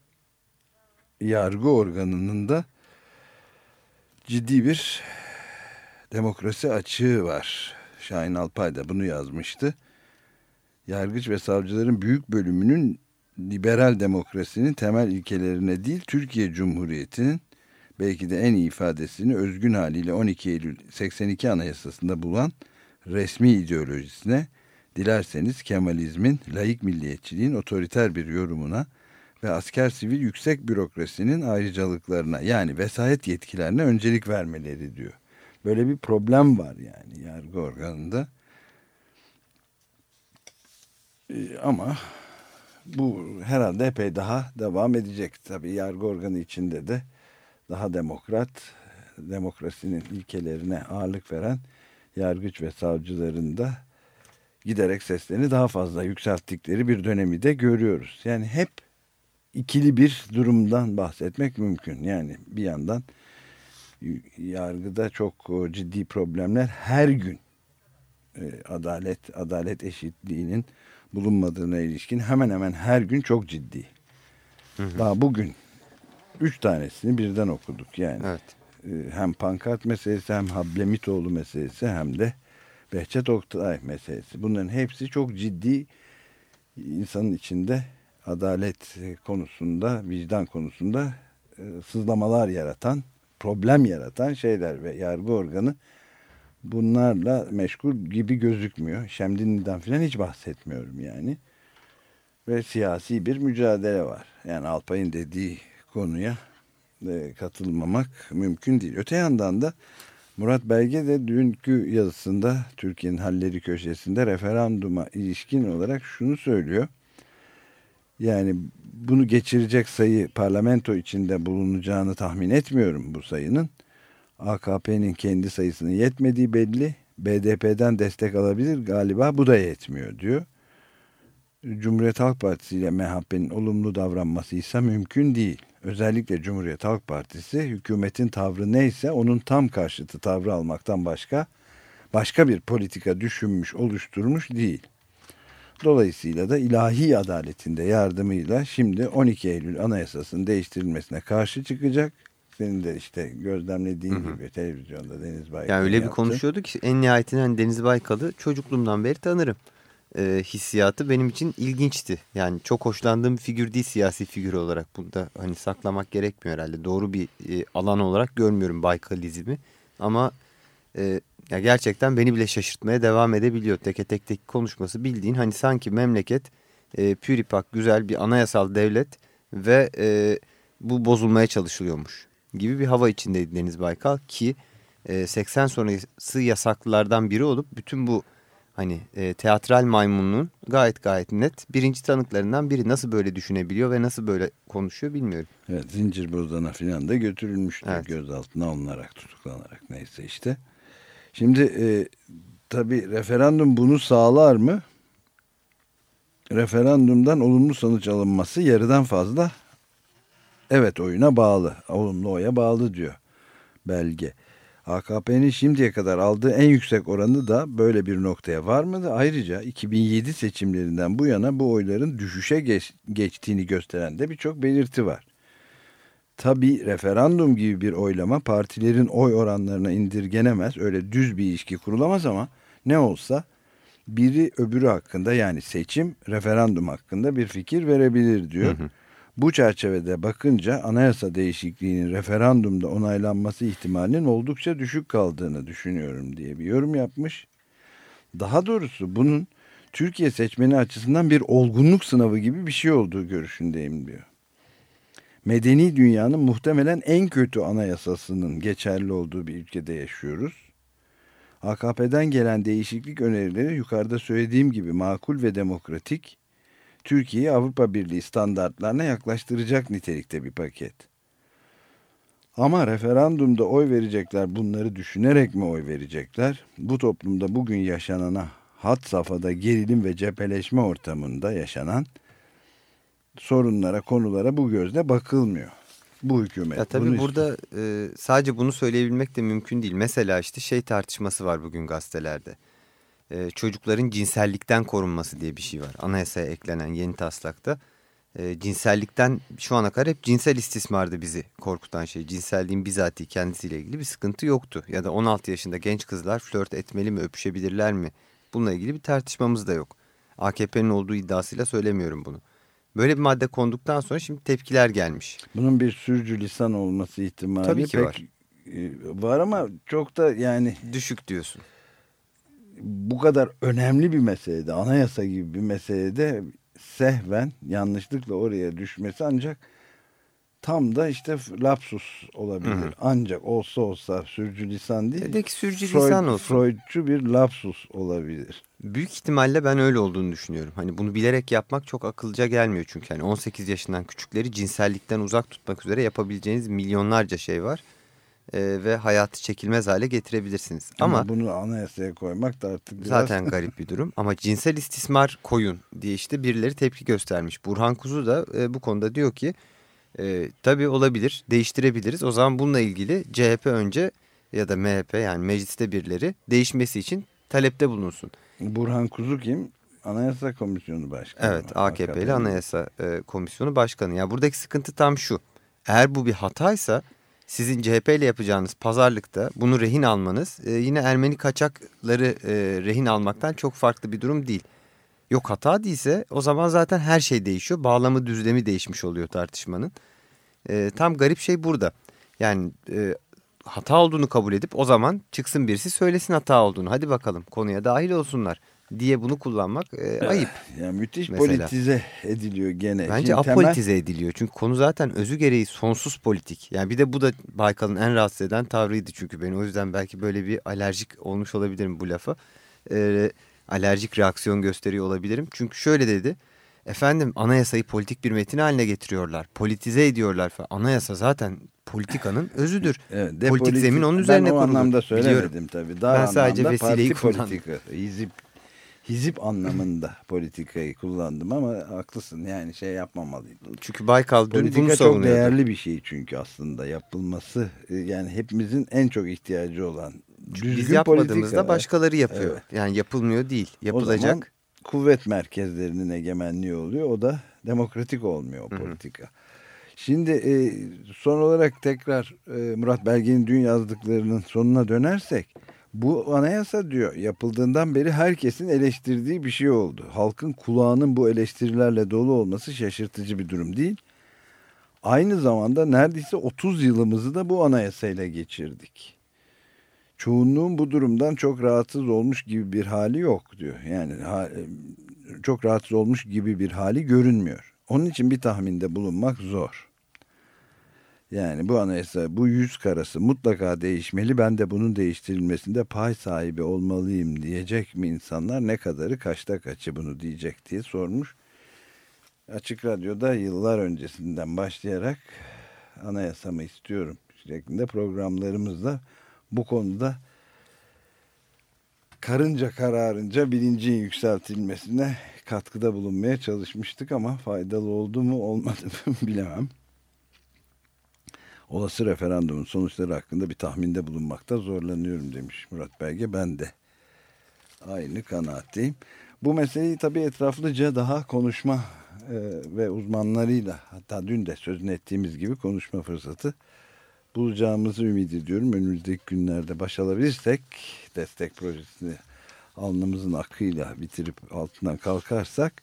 yargı organının da ciddi bir demokrasi açığı var. Şahin Alpay da bunu yazmıştı. Yargıç ve savcıların büyük bölümünün liberal demokrasinin temel ilkelerine değil, Türkiye Cumhuriyeti'nin belki de en iyi ifadesini özgün haliyle on iki Eylül seksen iki Anayasası'nda bulan resmi ideolojisine, dilerseniz Kemalizmin, laik milliyetçiliğin otoriter bir yorumuna ve asker sivil yüksek bürokrasinin ayrıcalıklarına yani vesayet yetkilerine öncelik vermeleri diyor. Böyle bir problem var yani yargı organında. Ee, ama bu herhalde epey daha devam edecek. Tabii yargı organı içinde de daha demokrat, demokrasinin ilkelerine ağırlık veren yargıç ve savcıların da giderek seslerini daha fazla yükselttikleri bir dönemi de görüyoruz. Yani hep ikili bir durumdan bahsetmek mümkün. Yani bir yandan yargıda çok ciddi problemler her gün adalet, adalet eşitliğinin bulunmadığına ilişkin hemen hemen her gün çok ciddi. Hı hı. Daha bugün üç tanesini birden okuduk yani. Evet. Hem pankart meselesi, hem Hablemitoğlu meselesi, hem de Behçet Oktay meselesi. Bunların hepsi çok ciddi, insanın içinde adalet konusunda, vicdan konusunda sızlamalar yaratan, problem yaratan şeyler ve yargı organı bunlarla meşgul gibi gözükmüyor. Şemdinli'den falan hiç bahsetmiyorum yani. Ve siyasi bir mücadele var. Yani Alpay'ın dediği konuya e, katılmamak mümkün değil. Öte yandan da Murat Belge de dünkü yazısında Türkiye'nin Halleri köşesinde referanduma ilişkin olarak şunu söylüyor. Yani bunu geçirecek sayı parlamento içinde bulunacağını tahmin etmiyorum bu sayının. A K P'nin kendi sayısının yetmediği belli. B D P'den destek alabilir galiba, bu da yetmiyor diyor. Cumhuriyet Halk Partisi ile M H P'nin olumlu davranması ise mümkün değil. Özellikle Cumhuriyet Halk Partisi hükümetin tavrı neyse onun tam karşıtı tavrı almaktan başka başka bir politika düşünmüş, oluşturmuş değil. Dolayısıyla da ilahi adaletinde yardımıyla şimdi on iki Eylül Anayasası'nın değiştirilmesine karşı çıkacak. Senin de işte gözlemlediğin hı hı. gibi televizyonda Deniz Baykal. Yani öyle bir yaptı. konuşuyorduk ki en nihayetinde hani Deniz Baykal'ı çocukluğumdan beri tanırım. E, hissiyatı benim için ilginçti. Yani çok hoşlandığım figür değil siyasi figür olarak. Bunda hani saklamak gerekmiyor herhalde. Doğru bir e, alan olarak görmüyorum Baykalizmi. Ama e, ya gerçekten beni bile şaşırtmaya devam edebiliyor. Teke tek tek konuşması bildiğin hani sanki memleket e, püripak güzel bir anayasal devlet ve e, bu bozulmaya çalışılıyormuş gibi bir hava içindeydi Deniz Baykal ki e, seksen sonrası yasaklılardan biri olup bütün bu hani e, teatral maymunluğun gayet gayet net birinci tanıklarından biri. Nasıl böyle düşünebiliyor ve nasıl böyle konuşuyor bilmiyorum. Evet, Zincirbozan'a filan da götürülmüştü, evet. Gözaltına alınarak, tutuklanarak, neyse işte. Şimdi e, tabii referandum bunu sağlar mı? Referandumdan olumlu sonuç alınması yarıdan fazla evet oyuna bağlı, olumlu oya bağlı diyor belge. A K P'nin şimdiye kadar aldığı en yüksek oranı da böyle bir noktaya varmadı. Ayrıca iki bin yedi seçimlerinden bu yana bu oyların düşüşe geç, geçtiğini gösteren de birçok belirti var. Tabii referandum gibi bir oylama partilerin oy oranlarına indirgenemez. Öyle düz bir ilişki kurulamaz ama ne olsa biri öbürü hakkında, yani seçim referandum hakkında bir fikir verebilir diyor. Hı hı. Bu çerçevede bakınca anayasa değişikliğinin referandumda onaylanması ihtimalinin oldukça düşük kaldığını düşünüyorum diye bir yorum yapmış. Daha doğrusu bunun Türkiye seçmeni açısından bir olgunluk sınavı gibi bir şey olduğu görüşündeyim diyor. Medeni dünyanın muhtemelen en kötü anayasasının geçerli olduğu bir ülkede yaşıyoruz. A K P'den gelen değişiklik önerileri yukarıda söylediğim gibi makul ve demokratik, Türkiye'yi Avrupa Birliği standartlarına yaklaştıracak nitelikte bir paket. Ama referandumda oy verecekler bunları düşünerek mi oy verecekler? Bu toplumda bugün yaşanana, had safhada gerilim ve cepheleşme ortamında yaşanan sorunlara, konulara bu gözle bakılmıyor. Bu hükümet. Ya tabii burada e, sadece bunu söyleyebilmek de mümkün değil. Mesela işte şey tartışması var bugün gazetelerde. E, çocukların cinsellikten korunması diye bir şey var. Anayasaya eklenen yeni taslakta. E, cinsellikten şu ana kadar hep cinsel istismardı bizi korkutan şey. Cinselliğin bizatihi kendisiyle ilgili bir sıkıntı yoktu. Ya da on altı yaşında genç kızlar flört etmeli mi, öpüşebilirler mi? Bununla ilgili bir tartışmamız da yok. A K P'nin olduğu iddiasıyla söylemiyorum bunu. Böyle bir madde konduktan sonra şimdi tepkiler gelmiş. Bunun bir sürcü lisan olması ihtimali tabii ki pek var. var ama çok da yani düşük diyorsun. Bu kadar önemli bir meselede, anayasa gibi bir meselede sehven, yanlışlıkla oraya düşmesi ancak tam da işte lapsus olabilir. Hı hı. Ancak olsa olsa sürcü lisan değil. Dedeki sürcü Freud, lisan olsun. Freudcu bir lapsus olabilir. Büyük ihtimalle ben öyle olduğunu düşünüyorum. Hani bunu bilerek yapmak çok akıllıca gelmiyor çünkü. Hani on sekiz yaşından küçükleri cinsellikten uzak tutmak üzere yapabileceğiniz milyonlarca şey var. Ee, ve hayatı çekilmez hale getirebilirsiniz. Ama, Ama bunu anayasaya koymak da artık biraz... Zaten garip bir durum. Ama cinsel istismar koyun diye işte birileri tepki göstermiş. Burhan Kuzu da e, bu konuda diyor ki e, tabii olabilir, değiştirebiliriz. O zaman bununla ilgili C H P önce ya da M H P yani mecliste birileri değişmesi için talepte bulunsun. Burhan Kuzu kim? Anayasa Komisyonu Başkanı. Evet, A K P'li Anayasa e, Komisyonu Başkanı. Ya buradaki sıkıntı tam şu. Eğer bu bir hataysa sizin C H P ile yapacağınız pazarlıkta bunu rehin almanız e, yine Ermeni kaçakları e, rehin almaktan çok farklı bir durum değil. Yok, hata değilse o zaman zaten her şey değişiyor. Bağlamı, düzlemi değişmiş oluyor tartışmanın. E, tam garip şey burada. Yani e, hata olduğunu kabul edip o zaman çıksın birisi söylesin hata olduğunu. Hadi bakalım konuya dahil olsunlar diye bunu kullanmak e, ayıp. Yani müthiş mesela politize ediliyor gene. Bence Şimdi apolitize temel... ediliyor. Çünkü konu zaten özü gereği sonsuz politik. Yani bir de bu da Baykal'ın en rahatsız eden tavrıydı çünkü beni. O yüzden belki böyle bir alerjik olmuş olabilirim bu lafa. Ee, alerjik reaksiyon gösteriyor olabilirim. Çünkü şöyle dedi. Efendim, anayasayı politik bir metin haline getiriyorlar. Politize ediyorlar falan. Anayasa zaten politikanın özüdür. Evet, politik politik, zemin onun üzerine kurulur. Ben o anlamda söylemedim Biliyorum. tabii. Daha ben sadece anlamda vesileyi parti kullandım. politika, hizip, hizip anlamında politikayı kullandım ama haklısın, yani şey yapmamalıydım. Çünkü Baykal dün politika bunu savunuyordu. çok değerli bir şey çünkü aslında yapılması, yani hepimizin en çok ihtiyacı olan düzgün Biz yapmadığımızda politika. Başkaları yapıyor. Evet. Yani yapılmıyor değil, yapılacak. O zaman kuvvet merkezlerinin egemenliği oluyor, o da demokratik olmuyor o politika. Hı hı. Şimdi e, son olarak tekrar e, Murat Belge'nin dün yazdıklarının sonuna dönersek, bu anayasa diyor yapıldığından beri herkesin eleştirdiği bir şey oldu. Halkın kulağının bu eleştirilerle dolu olması şaşırtıcı bir durum değil. Aynı zamanda neredeyse otuz yılımızı da bu anayasayla geçirdik. Çoğunluğun bu durumdan çok rahatsız olmuş gibi bir hali yok diyor. Yani ha, çok rahatsız olmuş gibi bir hali görünmüyor. Onun için bir tahminde bulunmak zor. Yani bu anayasa, bu yüz karası mutlaka değişmeli. Ben de bunun değiştirilmesinde pay sahibi olmalıyım diyecek mi insanlar? Ne kadarı, kaçta kaçı bunu diyecek diye sormuş. Açık Radyo'da yıllar öncesinden başlayarak anayasamı istiyorum şeklinde programlarımızda bu konuda karınca kararınca bilincin yükseltilmesine katkıda bulunmaya çalışmıştık ama faydalı oldu mu olmadı mı bilemem. Olası referandumun sonuçları hakkında bir tahminde bulunmakta zorlanıyorum demiş Murat Belge. Ben de aynı kanaatteyim. Bu meseleyi tabii etraflıca daha konuşma e, ve uzmanlarıyla, hatta dün de sözünü ettiğimiz gibi konuşma fırsatı bulacağımızı ümit ediyorum. Önümüzdeki günlerde baş alabilirsek, destek projesini alnımızın akıyla bitirip altından kalkarsak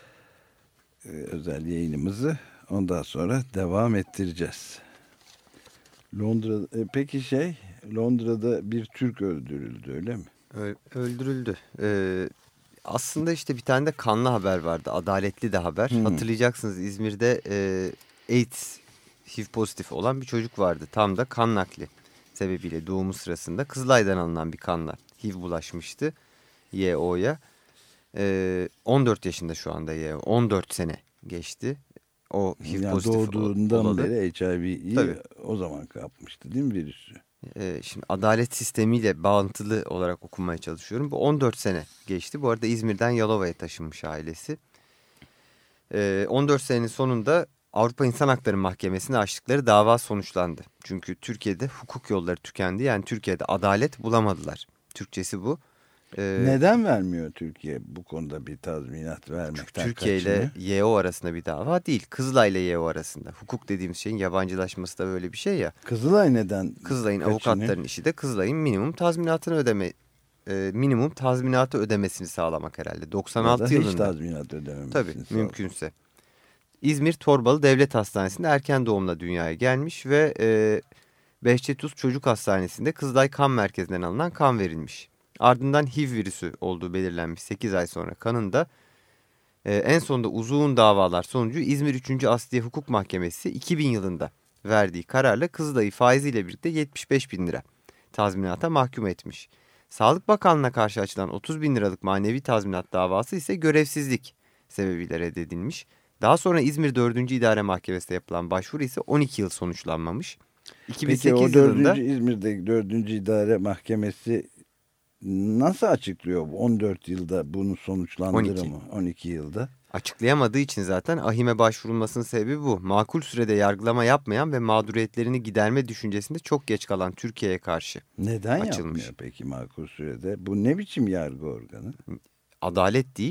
e, özel yayınımızı ondan sonra devam ettireceğiz. Londra, e, peki şey, Londra'da bir Türk öldürüldü, öyle mi? Öldürüldü. Ee, aslında işte bir tane de kanlı haber vardı. Adaletli de haber. Hmm. Hatırlayacaksınız, İzmir'de e, AIDS, H I V pozitif olan bir çocuk vardı. Tam da kan nakli sebebiyle doğumu sırasında Kızılay'dan alınan bir kanla H I V bulaşmıştı Y O'ya. Ee, on dört yaşında şu anda Y O. on dört sene geçti. O H I V yani pozitif doğduğundan olalı. beri H I V'yi o zaman kapmıştı değil mi virüsü? Ee, şimdi adalet sistemiyle bağıntılı olarak okumaya çalışıyorum. Bu on dört sene geçti. Bu arada İzmir'den Yalova'ya taşınmış ailesi. Ee, on dört senenin sonunda Avrupa İnsan Hakları Mahkemesi'ne açtıkları dava sonuçlandı. Çünkü Türkiye'de hukuk yolları tükendi. Yani Türkiye'de adalet bulamadılar. Türkçesi bu. Ee, Neden vermiyor Türkiye bu konuda bir tazminat vermekten? Türkiye ile Y O arasında bir dava değil. Kızılay ile Y O arasında. Hukuk dediğimiz şeyin yabancılaşması da böyle bir şey ya. Kızılay neden? Kızılay'ın avukatların işi de Kızılay'ın minimum tazminatını ödeme, e, minimum tazminatı ödemesini sağlamak herhalde. doksan altı yılında. Hiç tazminat ödememesini Tabii sağlamak. Mümkünse. İzmir Torbalı Devlet Hastanesi'nde erken doğumla dünyaya gelmiş ve e, Behçetuz Çocuk Hastanesi'nde Kızılay Kan Merkezi'nden alınan kan verilmiş. Ardından H I V virüsü olduğu belirlenmiş sekiz ay sonra kanında. Ee, en sonunda uzun davalar sonucu İzmir üçüncü Asliye Hukuk Mahkemesi iki bin yılında verdiği kararla Kızılay'ı faiziyle birlikte yetmiş beş bin lira tazminata mahkum etmiş. Sağlık Bakanlığı'na karşı açılan otuz bin liralık manevi tazminat davası ise görevsizlik sebebiyle reddedilmiş. Daha sonra İzmir dördüncü İdare Mahkemesi'ne yapılan başvuru ise on iki yıl sonuçlanmamış. iki bin sekiz Peki o dördüncü yılında İzmir'deki dördüncü İdare Mahkemesi nasıl açıklıyor on dört yılda bunu sonuçlandırır mı? on iki yılda. Açıklayamadığı için zaten ahime başvurulmasının sebebi bu. Makul sürede yargılama yapmayan ve mağduriyetlerini giderme düşüncesinde çok geç kalan Türkiye'ye karşı Neden açılmış. Yapmıyor peki makul sürede? Bu ne biçim yargı organı? Adalet değil,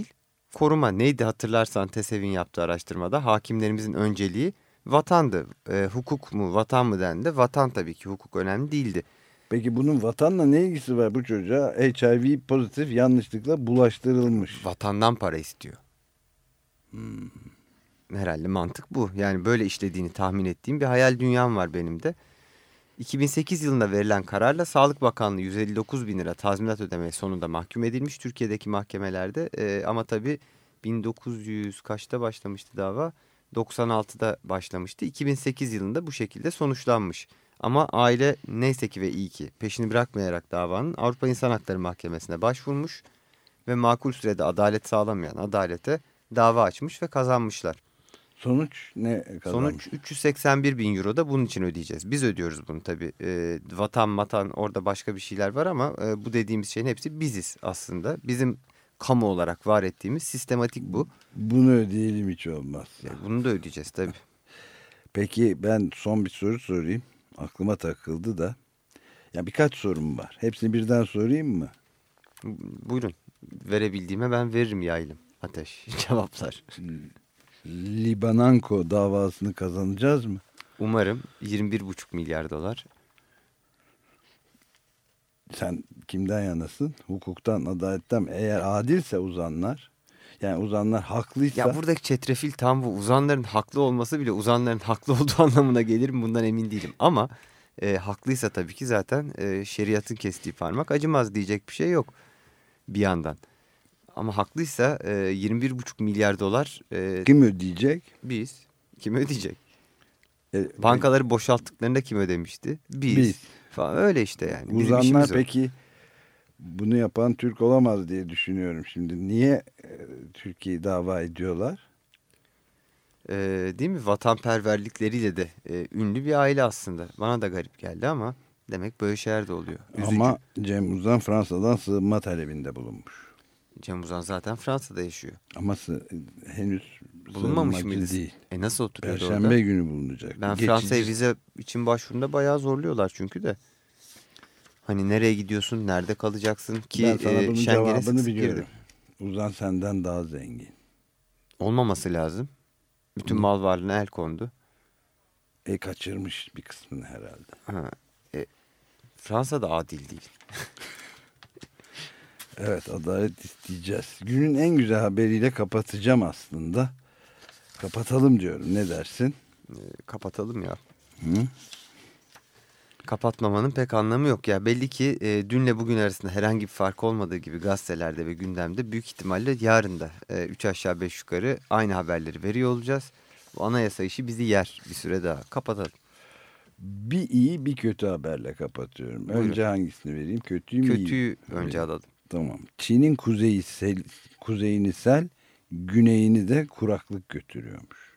koruma neydi hatırlarsan TESEV'in yaptığı araştırmada hakimlerimizin önceliği vatandı. E, hukuk mu vatan mı dendi. Vatan tabii ki, hukuk önemli değildi. Peki bunun vatanla ne ilgisi var bu çocuğa? H I V pozitif yanlışlıkla bulaştırılmış. Vatandan para istiyor. Hmm. Herhalde mantık bu. Yani böyle işlediğini tahmin ettiğim bir hayal dünyam var benim de. iki bin sekiz yılında verilen kararla Sağlık Bakanlığı yüz elli dokuz bin lira tazminat ödemeye sonunda mahkum edilmiş Türkiye'deki mahkemelerde. Ee, ama tabii bin dokuz yüz kaçta başlamıştı dava? doksan altıda başlamıştı. iki bin sekiz yılında bu şekilde sonuçlanmış. Ama aile neyse ki ve iyi ki peşini bırakmayarak davanın Avrupa İnsan Hakları Mahkemesi'ne başvurmuş ve makul sürede adalet sağlamayan adalete dava açmış ve kazanmışlar. Sonuç ne kazanmış? Sonuç üç yüz seksen bir bin euro da bunun için ödeyeceğiz. Biz ödüyoruz bunu tabii. E, vatan matan orada başka bir şeyler var ama e, bu dediğimiz şeyin hepsi biziz aslında. Bizim kamu olarak var ettiğimiz sistematik bu. Bunu ödeyelim hiç olmazsa. E, bunu da ödeyeceğiz tabii. Peki ben son bir soru sorayım. Aklıma takıldı da. Ya birkaç sorum var. Hepsini birden sorayım mı? Buyurun. Verebildiğime ben veririm yaylım. Ateş cevaplar. Libananko davasını kazanacağız mı? Umarım yirmi bir buçuk milyar dolar. Sen kimden yanasın? Hukuktan, adaletten mi? Eğer adilse uzanlar, yani uzanlar haklıysa... Ya buradaki çetrefil tam bu. Uzanların haklı olması bile uzanların haklı olduğu anlamına gelir mi? Bundan emin değilim. Ama e, haklıysa tabii ki zaten e, şeriatın kestiği parmak acımaz diyecek bir şey yok bir yandan. Ama haklıysa e, yirmi bir buçuk milyar dolar... E, Kim ödeyecek? Biz. Kim ödeyecek? E, Bankaları boşalttıklarında kim ödemişti? Biz. Biz. Falan öyle işte yani. Bizim Uzanlar işimiz o. peki bunu yapan Türk olamaz diye düşünüyorum şimdi. Niye e, Türkiye'yi dava ediyorlar? E, değil mi? Vatanperverlikleriyle de e, ünlü bir aile aslında. Bana da garip geldi ama demek böyle şeyler de oluyor. Üzücü. Ama Cem Uzan Fransa'dan sığınma talebinde bulunmuş. Cem Uzan zaten Fransa'da yaşıyor. Ama sı- henüz Bulunmamış sığınmacı mıydı? değil. E nasıl oturuyordu orada? Perşembe günü bulunacak. Ben Geçici- Fransa'ya vize için başvurunda bayağı zorluyorlar çünkü de. Hani nereye gidiyorsun, nerede kalacaksın ki Ben sana e, bunun Schengen'e sık cevabını sık biliyorum. girdim. Uzan senden daha zengin. Olmaması lazım. Bütün Hı. mal varlığına el kondu. E kaçırmış bir kısmını herhalde. Ha, e, Fransa'da adil değil. Evet, adalet isteyeceğiz. Günün en güzel haberiyle kapatacağım aslında. Kapatalım diyorum. Ne dersin? E, kapatalım ya. Hı? Kapatmamanın pek anlamı yok ya. Belli ki e, dünle bugün arasında herhangi bir fark olmadığı gibi gazetelerde ve gündemde büyük ihtimalle yarın da e, üç aşağı beş yukarı aynı haberleri veriyor olacağız. Bu anayasa işi bizi yer bir süre daha. Kapatalım. Bir iyi bir kötü haberle kapatıyorum. Buyurun. Önce hangisini vereyim? Kötüyü mü? Kötüyü iyi mi? önce Vereyim. alalım. Tamam. Çin'in kuzeyi sel, kuzeyini sel, güneyini de kuraklık götürüyormuş.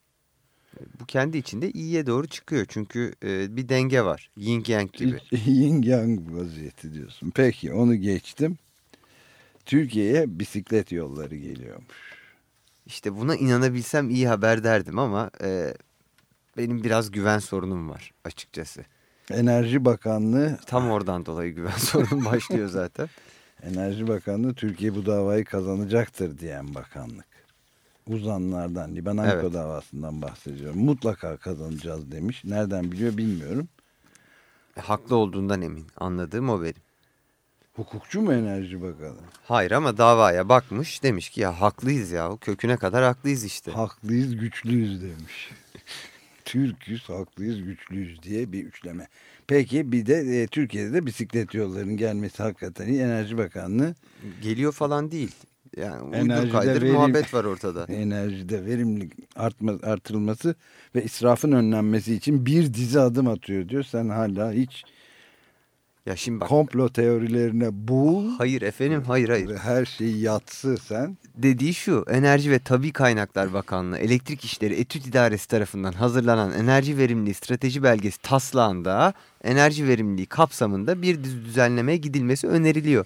Bu kendi içinde iyiye doğru çıkıyor. Çünkü e, bir denge var. Yin yang gibi. Yin yang vaziyeti diyorsun. Peki onu geçtim. Türkiye'ye bisiklet yolları geliyormuş. İşte buna inanabilsem iyi haber derdim ama e, benim biraz güven sorunum var açıkçası. Enerji Bakanlığı Tam oradan dolayı güven sorunum başlıyor zaten. Enerji Bakanlığı Türkiye bu davayı kazanacaktır diyen bakanlık. Uzanlardan, Libananko Evet. davasından bahsediyorum. Mutlaka kazanacağız demiş. Nereden biliyor bilmiyorum. E, haklı olduğundan emin. Anladığım o benim. Hukukçu mu Enerji Bakanı? Hayır ama davaya bakmış demiş ki ya haklıyız ya köküne kadar haklıyız işte. Haklıyız, güçlüyüz demiş. Türk'üz, haklıyız, güçlüyüz diye bir üçleme. Peki bir de e, Türkiye'de de bisiklet yollarının gelmesi hakikaten iyi. Enerji Bakanlığı Geliyor falan değil. Yani uydur Enerjide kaydır verim- muhabbet var ortada. enerjide verimlilik artma, artırılması ve israfın önlenmesi için bir dizi adım atıyor diyor. Sen hala hiç Ya şimdi bak. komplo teorilerine boğul. Hayır efendim hayır hayır. Ve her şeyi yatsı sen. Dediği şu, Enerji ve Tabii Kaynaklar Bakanlığı Elektrik İşleri Etüt İdaresi tarafından hazırlanan enerji verimliliği strateji belgesi taslağında enerji verimliliği kapsamında bir dizi düzenlemeye gidilmesi öneriliyor.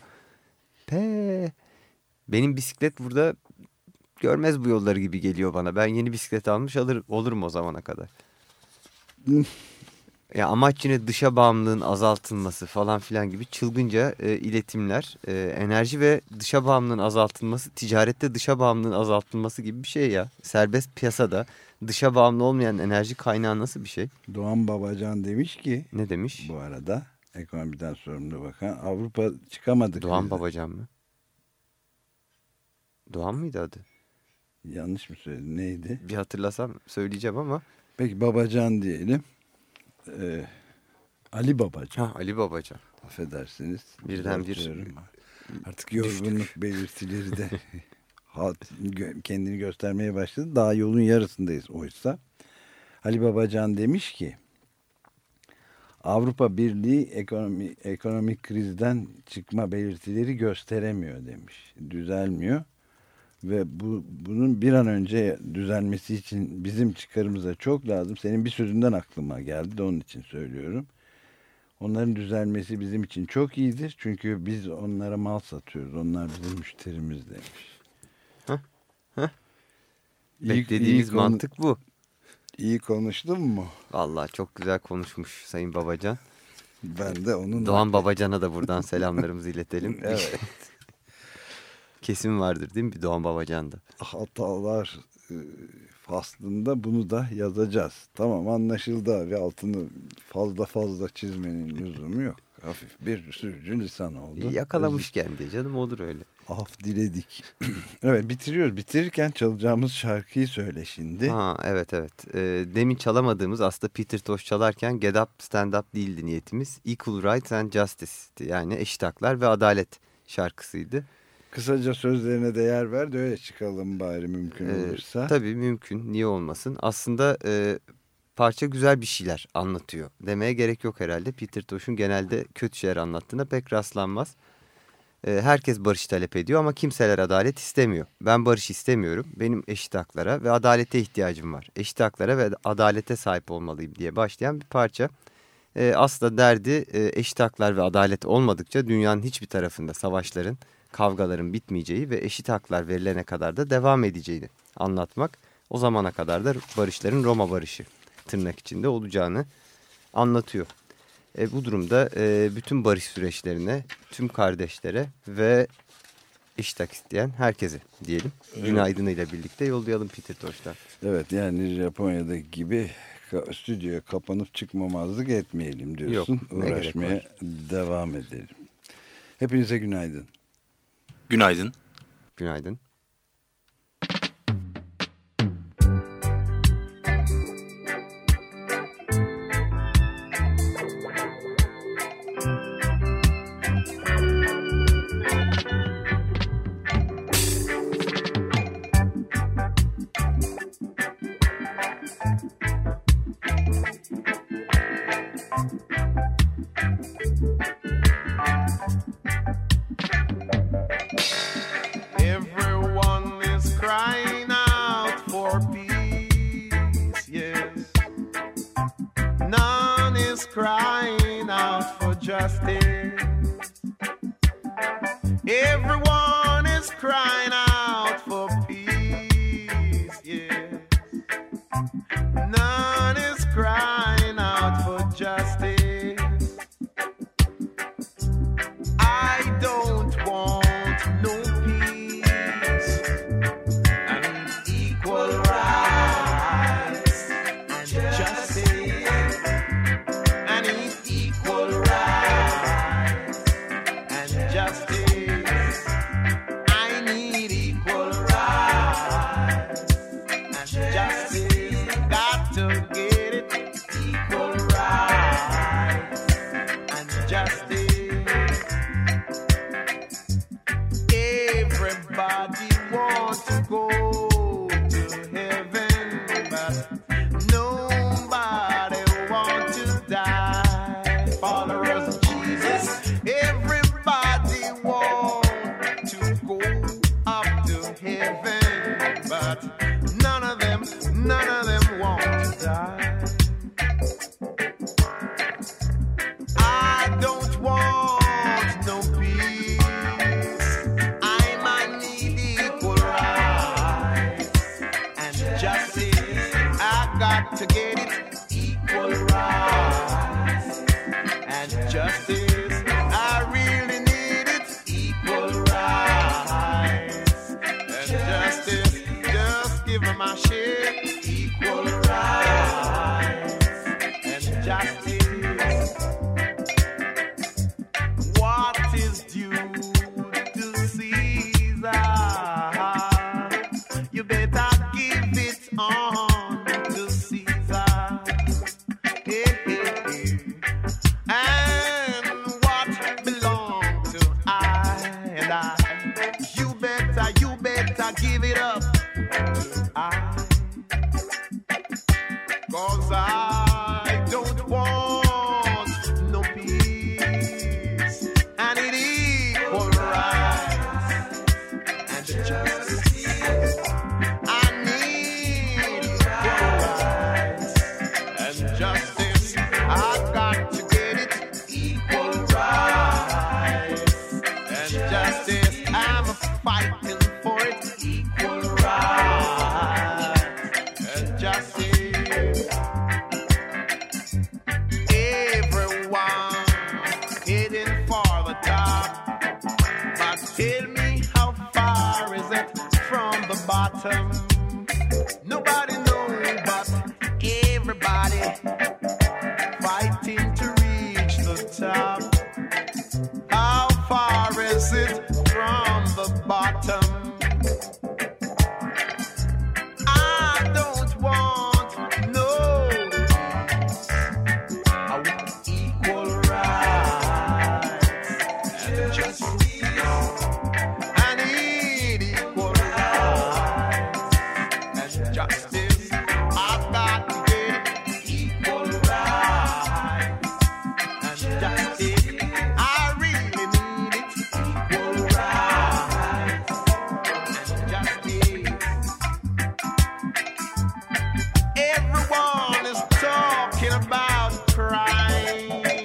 Pe, benim bisiklet burada görmez bu yolları gibi geliyor bana. Ben yeni bisiklet almış alır, olurum o zamana kadar. Ya amaç yine dışa bağımlılığın azaltılması falan filan gibi çılgınca e, iletimler, e, enerji ve dışa bağımlılığın azaltılması, ticarette dışa bağımlılığın azaltılması gibi bir şey ya. Serbest piyasada dışa bağımlı olmayan enerji kaynağı nasıl bir şey? Doğan Babacan demiş ki. Ne demiş? Bu arada ekonomiden sorumlu bakan, Avrupa çıkamadı. Doğan krizden. Babacan mı? Doğan mıydı adı? Yanlış mı söyledim? Neydi? Bir hatırlasam söyleyeceğim ama. Peki Babacan diyelim. Ee, Ali Babacan. Ha, Ali Babacan. Affedersiniz. Birden bir artık yorgunluk belirtileri de kendini göstermeye başladı. Daha yolun yarısındayız oysa. Ali Babacan demiş ki Avrupa Birliği ekonomi, ekonomik krizden çıkma belirtileri gösteremiyor demiş. Düzelmiyor. Ve bu bunun bir an önce düzelmesi için bizim çıkarımıza çok lazım. Senin bir sözünden aklıma geldi de onun için söylüyorum. Onların düzelmesi bizim için çok iyidir. Çünkü biz onlara mal satıyoruz. Onlar bizim müşterimiz demiş. Heh, heh. Beklediğimiz iyi mantık bu. İyi konuştun mu? Vallahi çok güzel konuşmuş Sayın Babacan. Ben de onun... Doğan Babacan'a da buradan selamlarımızı iletelim. Evet. Kesin vardır değil mi bir Doğan Babacan'da? Hatalar e, faslında bunu da yazacağız. Tamam, anlaşıldı abi, altını fazla fazla çizmenin lüzumu yok. Hafif bir sürücü lisan oldu. Yakalamışken diye canım, olur öyle. Af diledik. Evet, bitiriyoruz. Bitirirken çalacağımız şarkıyı söyle şimdi. Ha, evet evet. E, demin çalamadığımız, aslında Peter Tosh çalarken Get Up Stand Up değildi niyetimiz. Equal Rights and Justice'ti. Yani eşit haklar ve adalet şarkısıydı. Kısaca sözlerine değer ver de öyle çıkalım bari, mümkün Ee, olursa. Tabii mümkün, niye olmasın. Aslında e, parça güzel bir şeyler anlatıyor demeye gerek yok herhalde. Peter Tosh'un genelde kötü şeyler anlattığına pek rastlanmaz. E, herkes barış talep ediyor ama kimseler adalet istemiyor. Ben barış istemiyorum. Benim eşit haklara ve adalete ihtiyacım var. Eşit haklara ve adalete sahip olmalıyım diye başlayan bir parça. E, aslında derdi e, eşit haklar ve adalet olmadıkça dünyanın hiçbir tarafında savaşların, kavgaların bitmeyeceği ve eşit haklar verilene kadar da devam edeceğini anlatmak. O zamana kadar da barışların Roma barışı tırnak içinde olacağını anlatıyor. E, bu durumda e, bütün barış süreçlerine, tüm kardeşlere ve eşit hak isteyen herkese diyelim. Evet. Günaydınıyla birlikte yollayalım Peter Tosh'tan. Evet, yani Japonya'daki gibi stüdyoya kapanıp çıkmamazlık etmeyelim diyorsun. Yok, uğraşmaya devam edelim. Hepinize günaydın. Günaydın. Günaydın. Crying out for justice. Everyone is crying out for peace, yes. None is crying out for justice. I don't want no peace. I need equal rights and justice. To get it, equal rights. justice. I really need it. Equal rights and justice. Just give me my share. Equal rights and justice. What is due to Caesar? You better give it on to Caesar. Hey, hey, hey. And what belongs to I and I? You better, you better give it up to I. 'Cause I don't want no peace. I need equal rights and justice. I need equal rights and justice. I got to get it. Equal rights and justice. I'm fighting for it. Equal rights and justice. Everyone heading for the top, but tell me how far is it from the bottom? Nobody knows, but everybody fighting to reach the top. How far is it from the bottom? I don't want no peace. I want equal rights and justice. I need equal rights and justice. I've got to get equal rights and justice. I really need it. Equal rights and justice. Everyone is talking about crime.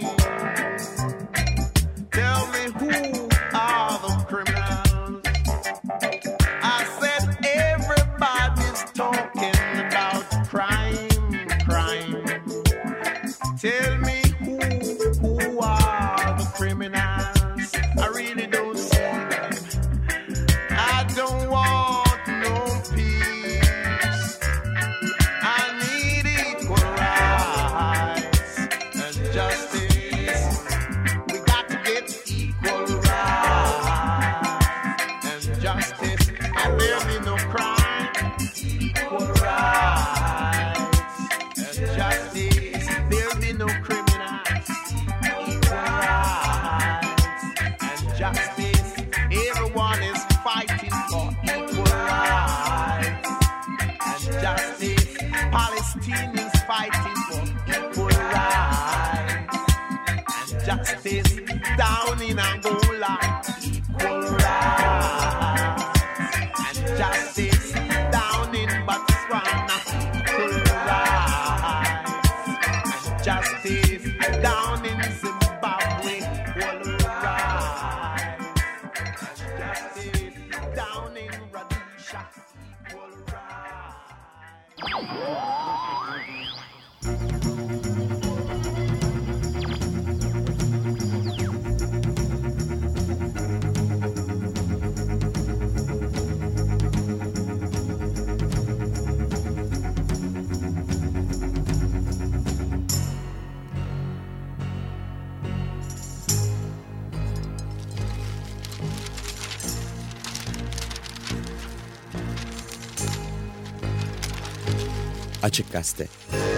Tell me, who are the criminals? I said everybody's talking about crime, crime. Tell me, who who are the criminals? I really don't see them. I don't want no peace. I need equal rights and justice. We got to get equal rights and justice. And there'll be no crime. Equal rights and justice. There'll be no criminals. Equal rights and justice. Everyone is fighting for equal rights and justice. Palestinians fighting for equal rights and justice. Down in Angola, equal rights and justice. Down in Botswana, equal rights and justice. Down in Zimbabwe, equal rights and justice. Down in Rhodesia, equal Açık Gazete.